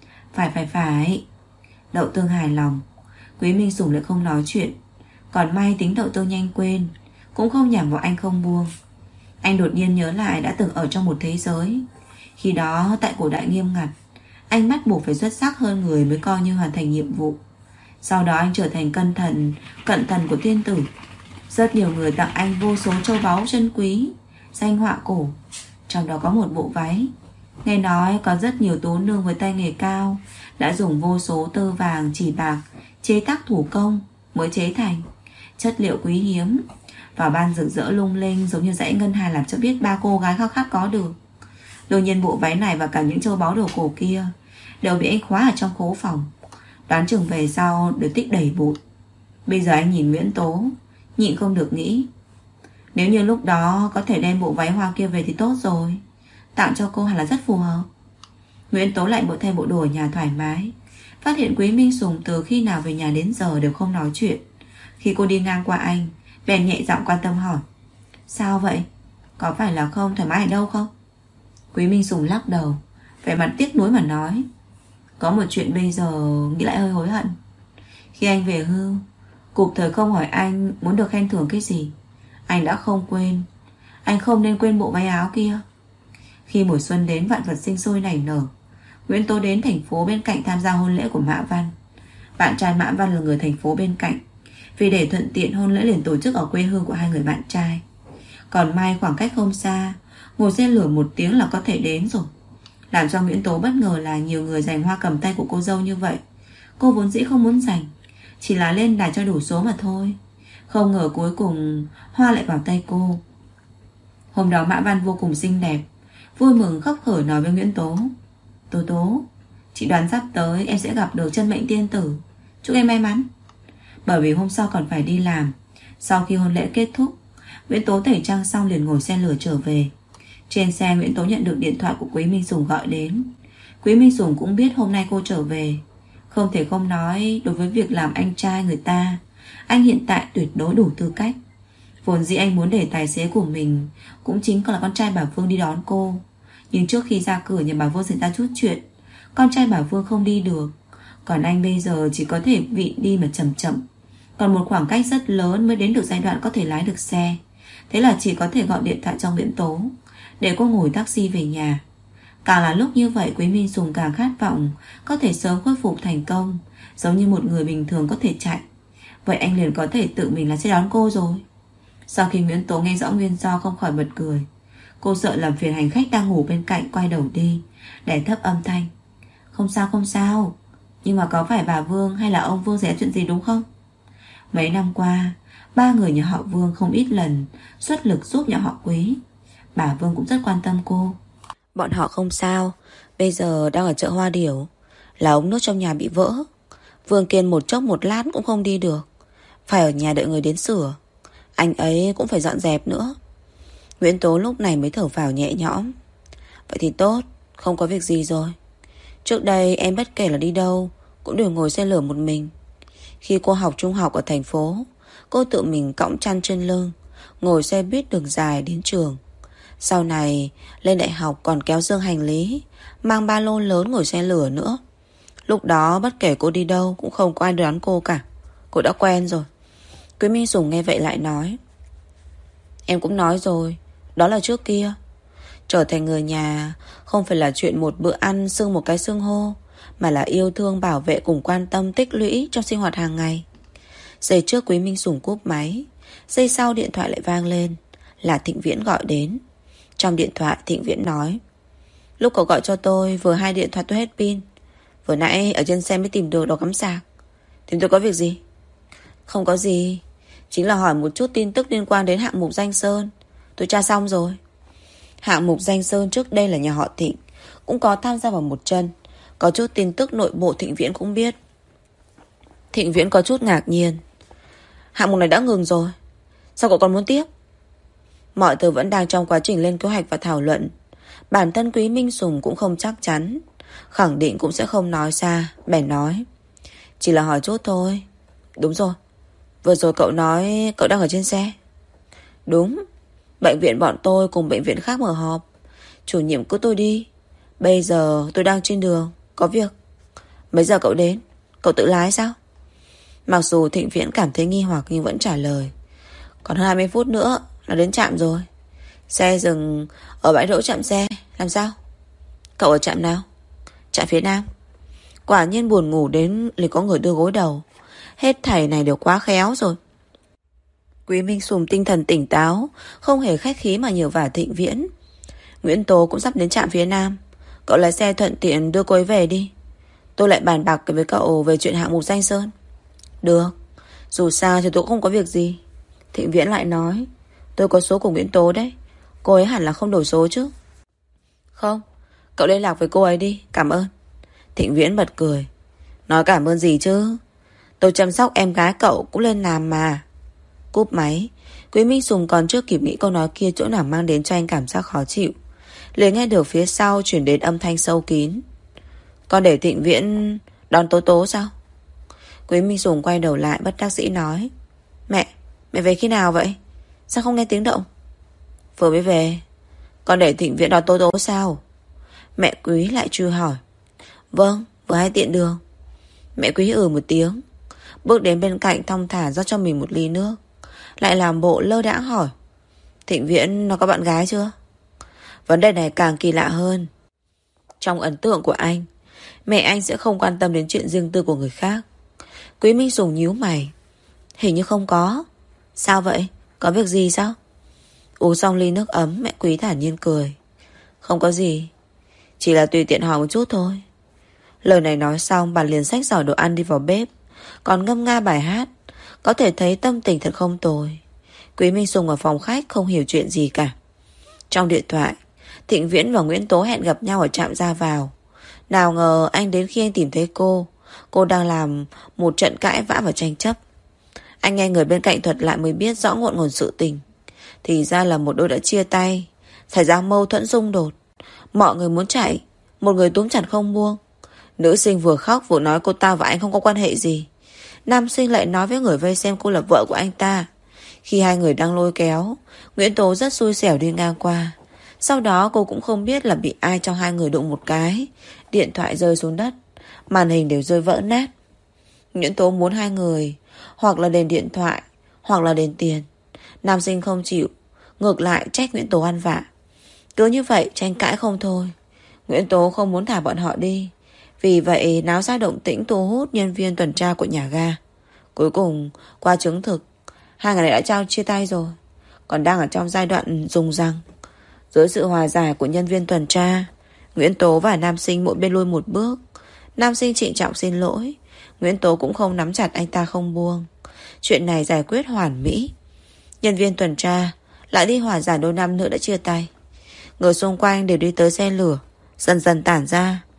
Phải. Đậu Tương hài lòng. Quý Minh Sùng lại không nói chuyện. Còn may tính Đậu Tương nhanh quên, cũng không nhảm vào anh không buông. Anh đột nhiên nhớ lại đã từng ở trong một thế giới. Khi đó tại cổ đại nghiêm ngặt, anh bắt buộc phải xuất sắc hơn người mới coi như hoàn thành nhiệm vụ. Sau đó anh trở thành cận thần của thiên tử. Rất nhiều người tặng anh vô số châu báu chân quý, danh họa cổ. Trong đó có một bộ váy. Nghe nói có rất nhiều tú nương với tay nghề cao đã dùng vô số tơ vàng chỉ bạc chế tác thủ công mới chế thành. Chất liệu quý hiếm, vào ban rực rỡ lung linh giống như dãy ngân hà, làm cho biết ba cô gái khao khát có được. Đương nhiên bộ váy này và cả những châu báu đồ cổ kia đều bị anh khóa ở trong khố phòng. Đoán chừng về sau đều tích đầy bụi. Bây giờ anh nhìn Nguyễn Tố, nhịn không được nghĩ, nếu như lúc đó có thể đem bộ váy hoa kia về thì tốt rồi. Tặng cho cô hẳn là rất phù hợp. Nguyễn Tố lại thay bộ đồ ở nhà thoải mái. Phát hiện Quý Minh Sùng từ khi nào về nhà đến giờ đều không nói chuyện. Khi cô đi ngang qua anh, bèn nhẹ giọng quan tâm hỏi: Sao vậy? Có phải là không thoải mái ở đâu không? Quý Minh Sùng lắc đầu, vẻ mặt tiếc nuối mà nói: Có một chuyện bây giờ nghĩ lại hơi hối hận. Khi anh về hưu, cục thời không hỏi anh muốn được khen thưởng cái gì, anh đã không quên. Anh không nên quên bộ váy áo kia. Khi mùa xuân đến vạn vật sinh sôi nảy nở, Nguyễn Tố đến thành phố bên cạnh tham gia hôn lễ của Mã Văn. Bạn trai Mã Văn là người thành phố bên cạnh. Vì để thuận tiện, hôn lễ liền tổ chức ở quê hương của hai người bạn trai. Còn may khoảng cách không xa, ngồi xe lửa 1 tiếng là có thể đến rồi. Làm cho Nguyễn Tố bất ngờ là nhiều người giành hoa cầm tay của cô dâu như vậy. Cô vốn dĩ không muốn giành, chỉ là lên đài cho đủ số mà thôi. Không ngờ cuối cùng hoa lại vào tay cô. Hôm đó Mã Văn vô cùng xinh đẹp, vui mừng khóc khởi nói với Nguyễn Tố: Tố Tố, chị đoán sắp tới em sẽ gặp được chân mệnh tiên tử. Chúc em may mắn. Bởi vì hôm sau còn phải đi làm. Sau khi hôn lễ kết thúc, Nguyễn Tố tẩy trang xong liền ngồi xe lửa trở về. Trên xe Nguyễn Tố nhận được điện thoại của Quý Minh Sùng gọi đến. Quý Minh Sùng cũng biết hôm nay cô trở về. Không thể không nói, đối với việc làm anh trai người ta, anh hiện tại tuyệt đối đủ tư cách. Vốn dĩ anh muốn để tài xế của mình cũng chính là con trai bà Vương đi đón cô. Nhưng trước khi ra cửa nhà bà Vương xảy ra chút chuyện, con trai bà Vương không đi được. Còn anh bây giờ chỉ có thể vịn đi mà chậm chậm. Còn một khoảng cách rất lớn mới đến được giai đoạn có thể lái được xe. Thế là chỉ có thể gọi điện thoại cho Nguyễn Tố để cô ngồi taxi về nhà. Càng là lúc như vậy, Quý Minh Sùng càng khát vọng có thể sớm khôi phục thành công, giống như một người bình thường có thể chạy. Vậy anh liền có thể tự mình là sẽ đón cô rồi. Sau khi Nguyễn Tố nghe rõ nguyên do không khỏi bật cười. Cô sợ làm phiền hành khách đang ngủ bên cạnh, quay đầu đi, để thấp âm thanh: Không sao. Nhưng mà có phải bà Vương hay là ông Vương xảy ra chuyện gì đúng không? Mấy năm qua, 3 người nhà họ Vương không ít lần xuất lực giúp nhà họ Quý. Bà Vương cũng rất quan tâm cô. Bọn họ không sao, bây giờ đang ở chợ Hoa Điểu. là ống nước trong nhà bị vỡ. Vương Kiên một chốc một lát cũng không đi được, phải ở nhà đợi người đến sửa. Anh ấy cũng phải dọn dẹp nữa. Nguyễn Tố lúc này mới thở phào nhẹ nhõm. Vậy thì tốt, không có việc gì rồi. Trước đây em bất kể là đi đâu cũng đều ngồi xe lửa một mình. Khi cô học trung học ở thành phố, cô tự mình cõng chăn trên lưng, ngồi xe buýt đường dài đến trường. Sau này lên đại học còn kéo dương hành lý, mang ba lô lớn ngồi xe lửa nữa. Lúc đó bất kể cô đi đâu cũng không có ai đoán cô cả. Cô đã quen rồi. Quý Minh Sùng nghe vậy lại nói, em cũng nói rồi, đó là trước kia. Trở thành người nhà không phải là chuyện một bữa ăn xưng một cái xưng hô, mà là yêu thương, bảo vệ cùng quan tâm tích lũy trong sinh hoạt hàng ngày. Giây trước Quý Minh Sùng cúp máy, giây sau điện thoại lại vang lên. Là Thịnh Viễn gọi đến. Trong điện thoại Thịnh Viễn nói, lúc cậu gọi cho tôi vừa hai điện thoại tôi hết pin. Vừa nãy ở trên xe mới tìm được đồ cắm sạc. Tìm tôi có việc gì? Không có gì, chính là hỏi một chút tin tức liên quan đến hạng mục Danh Sơn. Tôi tra xong rồi. Hạng mục Danh Sơn trước đây là nhà họ Thịnh cũng có tham gia vào một chân. Có chút tin tức nội bộ Thịnh Viễn cũng biết. Thịnh Viễn có chút ngạc nhiên. Hạng mục này đã ngừng rồi, sao cậu còn muốn tiếp? Mọi thứ vẫn đang trong quá trình lên kế hoạch và thảo luận. Bản thân Quý Minh Sùng cũng không chắc chắn, khẳng định cũng sẽ không nói xa. Bèn nói, chỉ là hỏi chút thôi. Đúng rồi, vừa rồi cậu nói cậu đang ở trên xe. Đúng, bệnh viện bọn tôi cùng bệnh viện khác mở họp, chủ nhiệm cứ tôi đi. Bây giờ tôi đang trên đường, có việc. Mấy giờ cậu đến? Cậu tự lái sao? Mặc dù Thịnh Viễn cảm thấy nghi hoặc nhưng vẫn trả lời, còn hơn 20 phút nữa là đến trạm rồi. Xe dừng ở bãi đỗ trạm xe. Làm sao? Cậu ở trạm nào? Trạm phía Nam. Quả nhiên buồn ngủ đến liền có người đưa gối đầu. Hết thảy này đều quá khéo rồi. Quý Minh Sùng tinh thần tỉnh táo, không hề khách khí mà nhờ vả Thịnh Viễn. Nguyễn Tố cũng sắp đến trạm phía Nam, cậu lái xe thuận tiện đưa cô ấy về đi. Tôi lại bàn bạc với cậu về chuyện hạng mục Danh Sơn. Được, dù sao thì tôi cũng không có việc gì. Thịnh Viễn lại nói, tôi có số của Nguyễn Tố đấy, cô ấy hẳn là không đổi số chứ? Không, cậu liên lạc với cô ấy đi, cảm ơn. Thịnh Viễn bật cười, nói cảm ơn gì chứ, tôi chăm sóc em gái cậu cũng lên làm mà. Cúp máy, Quý Minh Sùng còn chưa kịp nghĩ câu nói kia chỗ nào mang đến cho anh cảm giác khó chịu, liền nghe được phía sau chuyển đến âm thanh sâu kín. Con để Thịnh Viễn đón Tố Tố sao? Quý Minh Sùng quay đầu lại bất đắc dĩ nói, Mẹ về khi nào vậy? Sao không nghe tiếng động? Vừa mới về. Con để Thịnh Viễn đón Tố Tố sao? Mẹ Quý lại truy hỏi. Vâng, vừa hay tiện đường. Mẹ Quý một tiếng, bước đến bên cạnh thong thả rót cho mình một ly nước, lại làm bộ lơ đãng hỏi, Thịnh Viễn nó có bạn gái chưa? Vấn đề này càng kỳ lạ hơn. Trong ấn tượng của anh, mẹ anh sẽ không quan tâm đến chuyện riêng tư của người khác. Quý Minh Sùng nhíu mày. Hình như không có. Sao vậy? Có việc gì sao? Uống xong ly nước ấm, mẹ Quý thản nhiên cười. Không có gì, chỉ là tùy tiện hỏi một chút thôi. Lời này nói xong, bà liền xách giỏ đồ ăn đi vào bếp, còn ngâm nga bài hát. Có thể thấy tâm tình thật không tồi. Quý Minh Sùng ở phòng khách không hiểu chuyện gì cả. Trong điện thoại, Thịnh Viễn và Nguyễn Tố hẹn gặp nhau ở trạm ra vào. Nào ngờ anh đến khi anh tìm thấy cô đang làm một trận cãi vã và tranh chấp. Anh nghe người bên cạnh thuật lại mới biết rõ ngọn nguồn sự tình. Thì ra là một đôi đã chia tay, xảy ra mâu thuẫn xung đột. Mọi người muốn chạy, một người túm chặt không buông. Nữ sinh vừa khóc vừa nói cô ta và anh không có quan hệ gì. Nam sinh lại nói với người vây xem cô là vợ của anh ta. Khi hai người đang lôi kéo, Nguyễn Tố rất xui xẻo đi ngang qua. Sau đó cô cũng không biết là bị ai trong hai người đụng một cái, điện thoại rơi xuống đất, màn hình đều rơi vỡ nát. Nguyễn Tố muốn hai người hoặc là đền điện thoại hoặc là đền tiền. Nam sinh không chịu, ngược lại trách Nguyễn Tố ăn vạ. Cứ như vậy tranh cãi không thôi. Nguyễn Tố không muốn thả bọn họ đi, vì vậy náo ra động tĩnh thu hút nhân viên tuần tra của nhà ga. Cuối cùng qua chứng thực, hai người này đã chia tay rồi, còn đang ở trong giai đoạn rùng răng. Dưới sự hòa giải của nhân viên tuần tra, Nguyễn Tố và nam sinh mỗi bên lui một bước. Nam sinh trịnh trọng xin lỗi, Nguyễn Tố cũng không nắm chặt anh ta không buông. Chuyện này giải quyết hoàn mỹ. Nhân viên tuần tra lại đi hòa giải đôi nam nữ đã chia tay. Người xung quanh đều đi tới xe lửa, dần dần tản ra.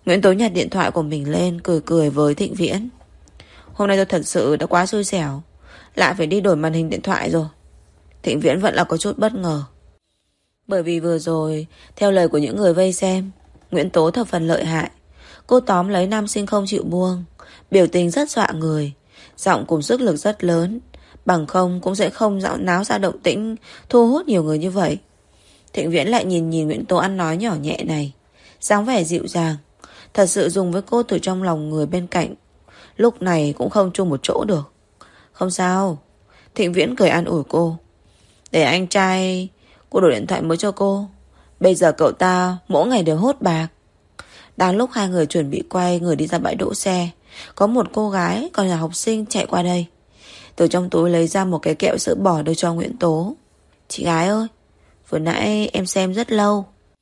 Nguyễn Tố nhặt điện thoại của mình lên, cười cười với Thịnh Viễn. Hôm nay tôi thật sự đã quá xui xẻo, lại phải đi đổi màn hình điện thoại rồi. Thịnh Viễn vẫn là có chút bất ngờ. Bởi vì vừa rồi, theo lời của những người vây xem, Nguyễn Tố thập phần lợi hại. Cô tóm lấy nam sinh không chịu buông, biểu tình rất dọa người, giọng cùng sức lực rất lớn, bằng không cũng sẽ không náo ra động tĩnh thu hút nhiều người như vậy. Thịnh Viễn lại nhìn Nguyễn Tố ăn nói nhỏ nhẹ này, dáng vẻ dịu dàng, thật sự dùng với cô từ trong lòng người bên cạnh. Lúc này cũng không chung một chỗ được. Không sao. Thịnh Viễn cười an ủi cô. Để anh trai cô đổi điện thoại mới cho cô. Bây giờ cậu ta mỗi ngày đều hốt bạc. Đang lúc hai người chuẩn bị quay người đi ra bãi đỗ xe, có một cô gái còn là học sinh chạy qua đây. Từ trong túi lấy ra một cái kẹo sữa bò đưa cho Nguyễn Tố. Chị gái ơi, vừa nãy em xem rất lâu.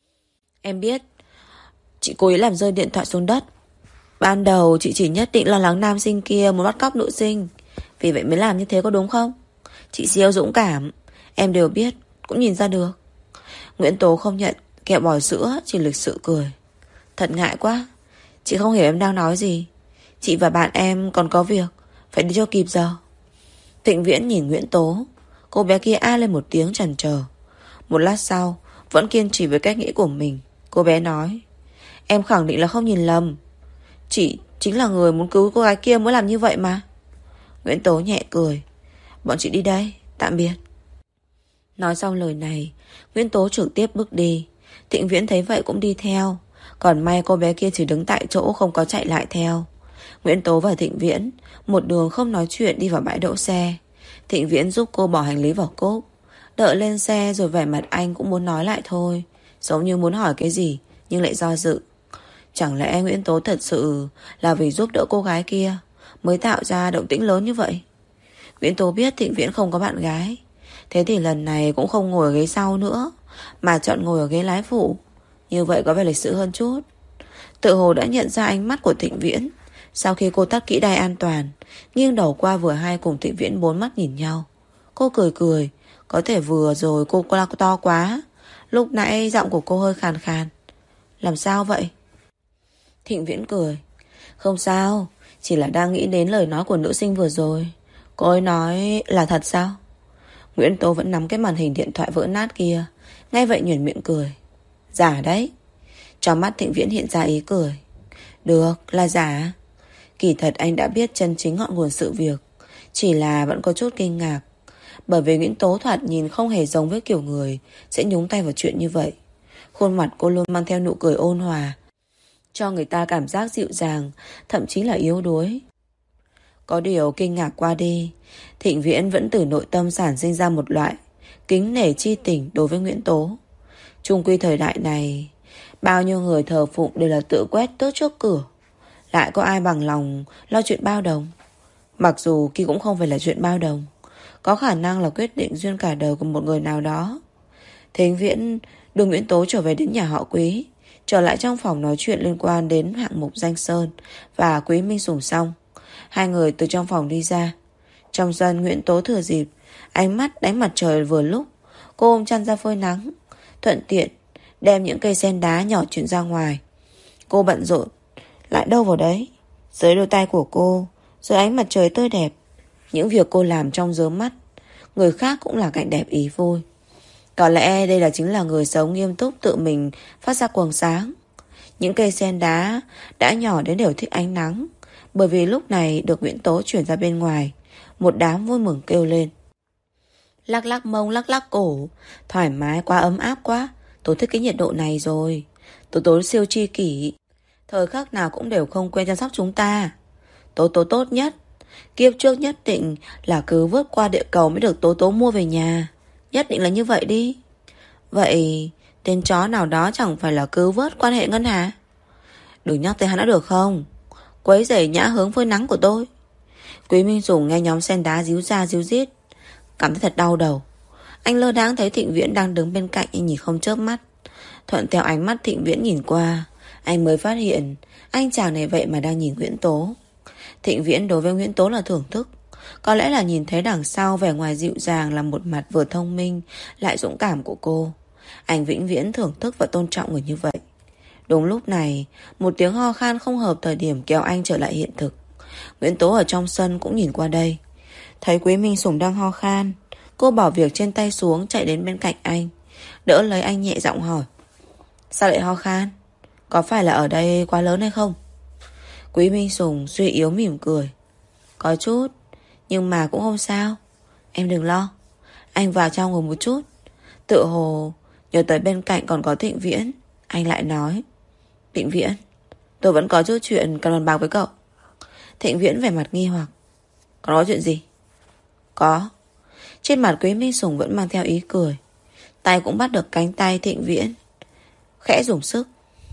Em biết chị cố ý làm rơi điện thoại xuống đất. Ban đầu chị chỉ nhất định lo lắng nam sinh kia muốn bắt cóc nữ sinh, vì vậy mới làm như thế, có đúng không? Chị siêu dũng cảm, em đều biết, cũng nhìn ra được. Nguyễn Tố không nhận kẹo bò sữa, chỉ lịch sự cười. Thật ngại quá, chị không hiểu em đang nói gì. Chị và bạn em còn có việc, phải đi cho kịp giờ. Thịnh Viễn nhìn Nguyễn Tố. Cô bé kia a lên một tiếng chần chờ. Một lát sau, vẫn kiên trì với cách nghĩ của mình, cô bé nói. Em khẳng định là không nhìn lầm. Chị chính là người muốn cứu cô gái kia mới làm như vậy mà. Nguyễn Tố nhẹ cười. Bọn chị đi đây, tạm biệt. Nói xong lời này, Nguyễn Tố trực tiếp bước đi. Thịnh Viễn thấy vậy cũng đi theo. Còn may cô bé kia chỉ đứng tại chỗ, không có chạy lại theo. Nguyễn Tố và Thịnh Viễn một đường không nói chuyện đi vào bãi đỗ xe. Thịnh Viễn giúp cô bỏ hành lý vào cốp. Đợi lên xe rồi vẻ mặt anh cũng muốn nói lại thôi, giống như muốn hỏi cái gì nhưng lại do dự. Chẳng lẽ Nguyễn Tố thật sự là vì giúp đỡ cô gái kia mới tạo ra động tĩnh lớn như vậy? Nguyễn Tố biết Thịnh Viễn không có bạn gái, thế thì lần này cũng không ngồi ở ghế sau nữa, mà chọn ngồi ở ghế lái phụ. Như vậy có vẻ lịch sự hơn chút. Tự hồ đã nhận ra ánh mắt của Thịnh Viễn. Sau khi cô tắt kỹ đai an toàn, nghiêng đầu qua vừa hay cùng Thịnh Viễn bốn mắt nhìn nhau. Cô cười cười. Có thể vừa rồi cô la to quá, lúc nãy giọng của cô hơi khàn khàn. Làm sao vậy? Thịnh Viễn cười. Không sao, chỉ là đang nghĩ đến lời nói của nữ sinh vừa rồi. Cô ấy nói là thật sao? Nguyễn Tố vẫn nắm cái màn hình điện thoại vỡ nát kia, nghe vậy nhuyễn miệng cười. Giả đấy. Trong mắt Thịnh Viễn hiện ra ý cười. Được, là giả. Kỳ thật anh đã biết chân chính ngọn nguồn sự việc, chỉ là vẫn có chút kinh ngạc, bởi vì Nguyễn Tố thoạt nhìn không hề giống với kiểu người sẽ nhúng tay vào chuyện như vậy. Khuôn mặt cô luôn mang theo nụ cười ôn hòa, cho người ta cảm giác dịu dàng, thậm chí là yếu đuối. Có điều kinh ngạc qua đi, Thịnh Viễn vẫn từ nội tâm sản sinh ra một loại kính nể chi tình đối với Nguyễn Tố. Chung quy thời đại này, bao nhiêu người thờ phụng đều là tự quét tước trước cửa, lại có ai bằng lòng lo chuyện bao đồng. Mặc dù kia cũng không phải là chuyện bao đồng, có khả năng là quyết định duyên cả đời của một người nào đó. Thịnh Viễn đưa Nguyễn Tố trở về đến nhà họ Quý, trở lại trong phòng nói chuyện liên quan đến hạng mục Danh Sơn và Quý Minh Sủng xong. Hai người từ trong phòng đi ra. Trong sân, Nguyễn Tố thừa dịp ánh mắt đánh mặt trời vừa lúc, cô ôm chăn ra phơi nắng, thuận tiện đem những cây sen đá nhỏ chuyển ra ngoài. Cô bận rộn lại đâu vào đấy. Dưới đôi tay của cô, dưới ánh mặt trời tươi đẹp, những việc cô làm trong rớm mắt, người khác cũng là cảnh đẹp ý vui. Có lẽ đây chính là người sống nghiêm túc tự mình phát ra quầng sáng. Những cây sen đá đã nhỏ đến đều thích ánh nắng, bởi vì lúc này được Nguyễn Tố chuyển ra bên ngoài. Một đám vui mừng kêu lên. Lắc lắc mông, lắc lắc cổ, thoải mái quá, ấm áp quá. Tố thích cái nhiệt độ này rồi. Tố siêu chi kỷ, thời khắc nào cũng đều không quên chăm sóc chúng ta. Tố tốt nhất. Kiếp trước nhất định là cứ vớt qua địa cầu mới được Tố mua về nhà. Nhất định là như vậy đi. Vậy tên chó nào đó chẳng phải là cứu vớt quan hệ ngân hà? Đừng nhắc tới hắn đã được không? Quấy rầy nhã hướng phơi nắng của tôi. Quý Minh Sủng nghe nhóm sen đá díu ra díu dít, cảm thấy thật đau đầu. Anh lơ đãng thấy Thịnh Viễn đang đứng bên cạnh, anh nhìn không chớp mắt. Thuận theo ánh mắt Thịnh Viễn nhìn qua, anh mới phát hiện anh chàng này vậy mà đang nhìn Nguyễn Tố. Thịnh Viễn đối với Nguyễn Tố là thưởng thức. Có lẽ là nhìn thấy đằng sau vẻ ngoài dịu dàng là một mặt vừa thông minh lại dũng cảm của cô. Anh vĩnh viễn thưởng thức và tôn trọng người như vậy. Đúng lúc này, một tiếng ho khan không hợp thời điểm kéo anh trở lại hiện thực. Nguyễn Tố ở trong sân cũng nhìn qua đây. Thấy Quý Minh Sùng đang ho khan, cô bỏ việc trên tay xuống chạy đến bên cạnh anh, đỡ lấy anh nhẹ giọng hỏi: sao lại ho khan? Có phải là ở đây quá lớn hay không? Quý Minh Sùng suy yếu mỉm cười: có chút, nhưng mà cũng không sao. Em đừng lo. Anh vào trong ngồi một chút. Tựa hồ nhớ tới bên cạnh còn có Thịnh Viễn, anh lại nói: Thịnh Viễn, tôi vẫn có chút chuyện cần bàn bạc với cậu. Thịnh Viễn vẻ mặt nghi hoặc: có nói chuyện gì? Có. Trên mặt Quý Minh Sùng vẫn mang theo ý cười. Tay cũng bắt được cánh tay Thịnh Viễn, khẽ dùng sức.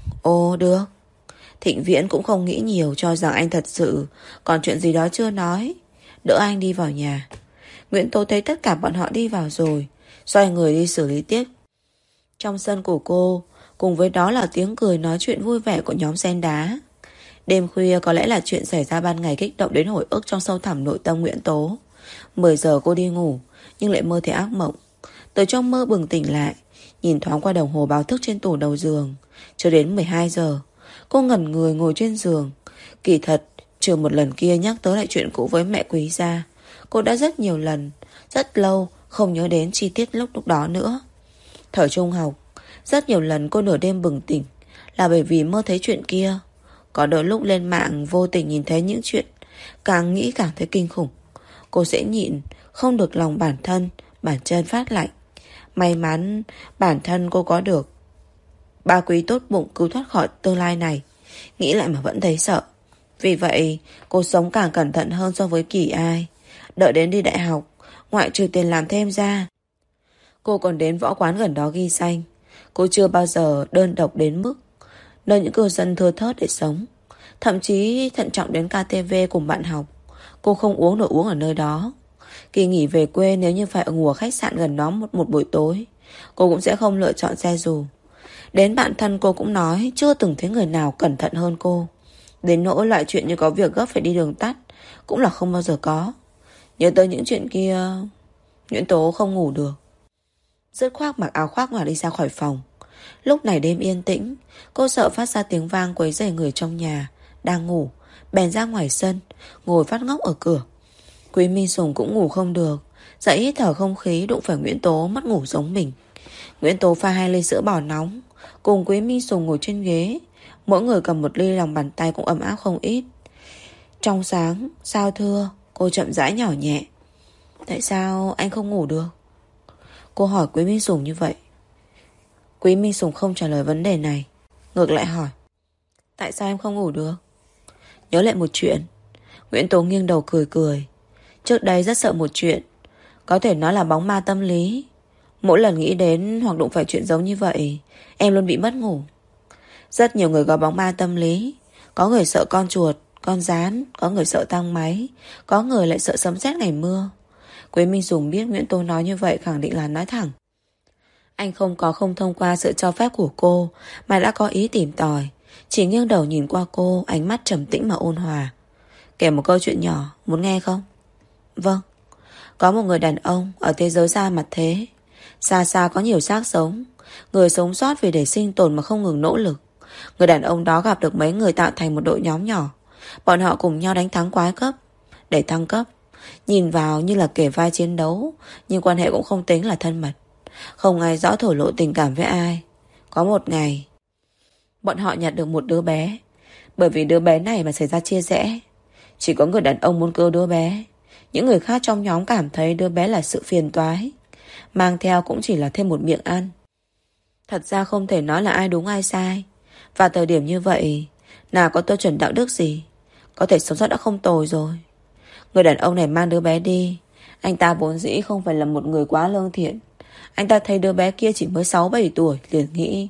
Ồ được. Thịnh Viễn cũng không nghĩ nhiều, cho rằng anh thật sự còn chuyện gì đó chưa nói, đỡ anh đi vào nhà. Nguyễn Tố thấy tất cả bọn họ đi vào rồi, xoay người đi xử lý tiếp. Trong sân của cô, cùng với đó là tiếng cười nói chuyện vui vẻ của nhóm sen đá. Đêm khuya có lẽ là chuyện xảy ra ban ngày kích động đến hồi ức trong sâu thẳm nội tâm Nguyễn Tố. 10 giờ cô đi ngủ, nhưng lại mơ thấy ác mộng. Từ trong mơ bừng tỉnh lại, nhìn thoáng qua đồng hồ báo thức trên tủ đầu giường. Chưa đến 12 giờ, cô ngẩn người ngồi trên giường. Kỳ thật, trừ một lần kia nhắc tới lại chuyện cũ với mẹ Quý gia, cô đã rất nhiều lần, rất lâu không nhớ đến chi tiết lúc đó nữa. Thời trung học, rất nhiều lần cô nửa đêm bừng tỉnh là bởi vì mơ thấy chuyện kia. Có đôi lúc lên mạng vô tình nhìn thấy những chuyện càng nghĩ càng thấy kinh khủng. Cô sẽ nhịn, không được lòng bản thân, bàn chân phát lạnh. May mắn bản thân cô có được ba Quý tốt bụng cứu thoát khỏi tương lai này. Nghĩ lại mà vẫn thấy sợ. Vì vậy cô sống càng cẩn thận hơn so với kỳ ai. Đợi đến đi đại học, ngoại trừ tiền làm thêm ra, cô còn đến võ quán gần đó ghi danh. Cô chưa bao giờ đơn độc đến mức nơi những cư dân thưa thớt để sống. Thậm chí thận trọng đến KTV cùng bạn học. Cô không uống đồ uống ở nơi đó. Kỳ nghỉ về quê, nếu như phải ngủ ở khách sạn gần đó một buổi tối, cô cũng sẽ không lựa chọn xe dù. Đến bạn thân cô cũng nói chưa từng thấy người nào cẩn thận hơn cô. Đến nỗi loại chuyện như có việc gấp phải đi đường tắt cũng là không bao giờ có. Nhớ tới những chuyện kia, Nguyễn Tố không ngủ được. Dứt khoác mặc áo khoác mà đi ra khỏi phòng. Lúc này đêm yên tĩnh, cô sợ phát ra tiếng vang quấy rầy người trong nhà đang ngủ, bèn ra ngoài sân, ngồi phát ngốc ở cửa. Quý Minh Sùng cũng ngủ không được, dậy hít thở không khí, đụng phải Nguyễn Tố mất ngủ giống mình. Nguyễn Tố pha 2 ly sữa bò nóng, cùng Quý Minh Sùng ngồi trên ghế, mỗi người cầm một ly, lòng bàn tay cũng ấm áp không ít. Trong sáng, sao thưa, cô chậm rãi nhỏ nhẹ: tại sao anh không ngủ được? Cô hỏi Quý Minh Sùng như vậy. Quý Minh Sùng không trả lời vấn đề này, ngược lại hỏi: tại sao em không ngủ được? Nhớ lại một chuyện. Nguyễn Tố nghiêng đầu cười cười. Trước đây rất sợ một chuyện, có thể nói là bóng ma tâm lý. Mỗi lần nghĩ đến hoặc đụng phải chuyện giống như vậy, em luôn bị mất ngủ. Rất nhiều người có bóng ma tâm lý. Có người sợ con chuột, con gián, có người sợ thang máy, có người lại sợ sấm sét ngày mưa. Quý Minh Sùng biết Nguyễn Tố nói như vậy khẳng định là nói thẳng. Anh không thông qua sự cho phép của cô mà đã có ý tìm tòi. Chỉ nghiêng đầu nhìn qua cô, ánh mắt trầm tĩnh mà ôn hòa. Kể một câu chuyện nhỏ, muốn nghe không? Vâng. Có một người đàn ông ở thế giới xa mặt thế. Xa xa có nhiều xác sống, người sống sót vì để sinh tồn mà không ngừng nỗ lực. Người đàn ông đó gặp được mấy người tạo thành một đội nhóm nhỏ. Bọn họ cùng nhau đánh thắng quái cấp. Để thăng cấp, nhìn vào như là kể vai chiến đấu, nhưng quan hệ cũng không tính là thân mật. Không ai rõ thổ lộ tình cảm với ai. Có một ngày, bọn họ nhặt được một đứa bé. Bởi vì đứa bé này mà xảy ra chia rẽ. Chỉ có người đàn ông muốn cứu đứa bé. Những người khác trong nhóm cảm thấy đứa bé là sự phiền toái, mang theo cũng chỉ là thêm một miệng ăn. Thật ra không thể nói là ai đúng ai sai. Và thời điểm như vậy, nào có tiêu chuẩn đạo đức gì, có thể sống sót đã không tồi rồi. Người đàn ông này mang đứa bé đi. Anh ta vốn dĩ không phải là một người quá lương thiện. Anh ta thấy đứa bé kia chỉ mới 6-7 tuổi, liền nghĩ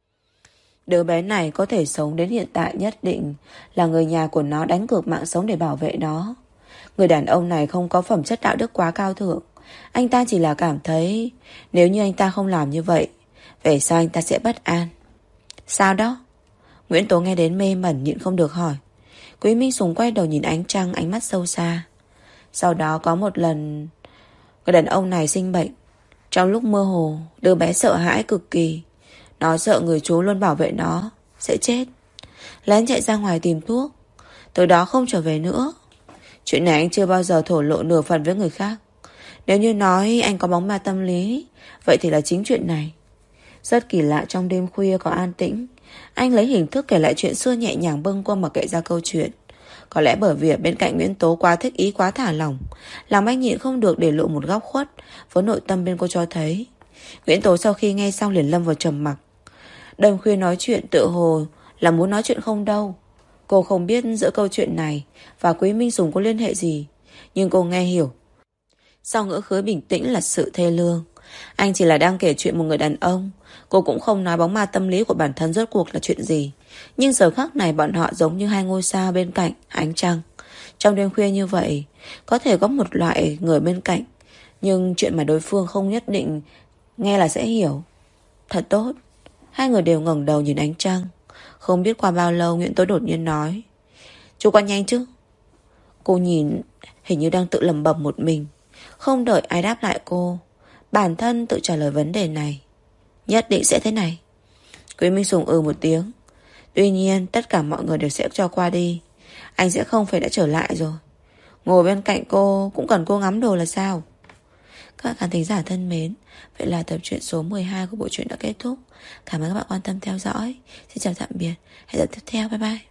đứa bé này có thể sống đến hiện tại, nhất định là người nhà của nó đánh cược mạng sống để bảo vệ nó. Người đàn ông này không có phẩm chất đạo đức quá cao thượng. Anh ta chỉ là cảm thấy nếu như anh ta không làm như vậy, về sau anh ta sẽ bất an. Sao đó? Nguyễn Tố nghe đến mê mẩn, nhịn không được hỏi. Quý Minh Sùng quay đầu nhìn ánh trăng, ánh mắt sâu xa. Sau đó có một lần, người đàn ông này sinh bệnh. Trong lúc mơ hồ, đứa bé sợ hãi cực kỳ. Nó sợ người chú luôn bảo vệ nó. sẽ chết. Lén chạy ra ngoài tìm thuốc, từ đó không trở về nữa. Chuyện này anh chưa bao giờ thổ lộ nửa phần với người khác. Nếu như nói anh có bóng ma tâm lý, vậy thì là chính chuyện này. Rất kỳ lạ, trong đêm khuya có an tĩnh, anh lấy hình thức kể lại chuyện xưa nhẹ nhàng bâng quơ mà kể ra câu chuyện. Có lẽ bởi vì bên cạnh Nguyễn Tố quá thích ý, quá thả lỏng, làm anh nhịn không được để lộ một góc khuất với nội tâm bên cô cho thấy. Nguyễn Tố sau khi nghe xong liền lâm vào trầm mặc. Đêm khuya nói chuyện tựa hồ là muốn nói chuyện không đâu. Cô không biết giữa câu chuyện này và Quý Minh Sùng có liên hệ gì, nhưng cô nghe hiểu. Sau ngữ khí bình tĩnh là sự thê lương. Anh chỉ là đang kể chuyện một người đàn ông. Cô cũng không nói bóng ma tâm lý của bản thân rốt cuộc là chuyện gì. Nhưng giờ khắc này bọn họ giống như hai ngôi sao bên cạnh ánh trăng. Trong đêm khuya như vậy, có thể có một loại người bên cạnh, nhưng chuyện mà đối phương không nhất định nghe là sẽ hiểu. Thật tốt. Hai người đều ngẩng đầu nhìn ánh trăng. Không biết qua bao lâu Nguyễn Tố đột nhiên nói: "Chú qua nhanh chứ?" Cô nhìn hình như đang tự lẩm bẩm một mình. Không đợi ai đáp lại cô, bản thân tự trả lời vấn đề này: "Nhất định sẽ thế này." Quý Minh Sùng một tiếng. Tuy nhiên tất cả mọi người đều sẽ cho qua đi. Anh sẽ không phải đã trở lại rồi. Ngồi bên cạnh cô cũng cần cô ngắm đồ là sao? Các khán thính giả thân mến, vậy là tập truyện số 12 của bộ truyện đã kết thúc. Cảm ơn các bạn quan tâm theo dõi. Xin chào tạm biệt. Hẹn gặp tiếp theo. Bye bye.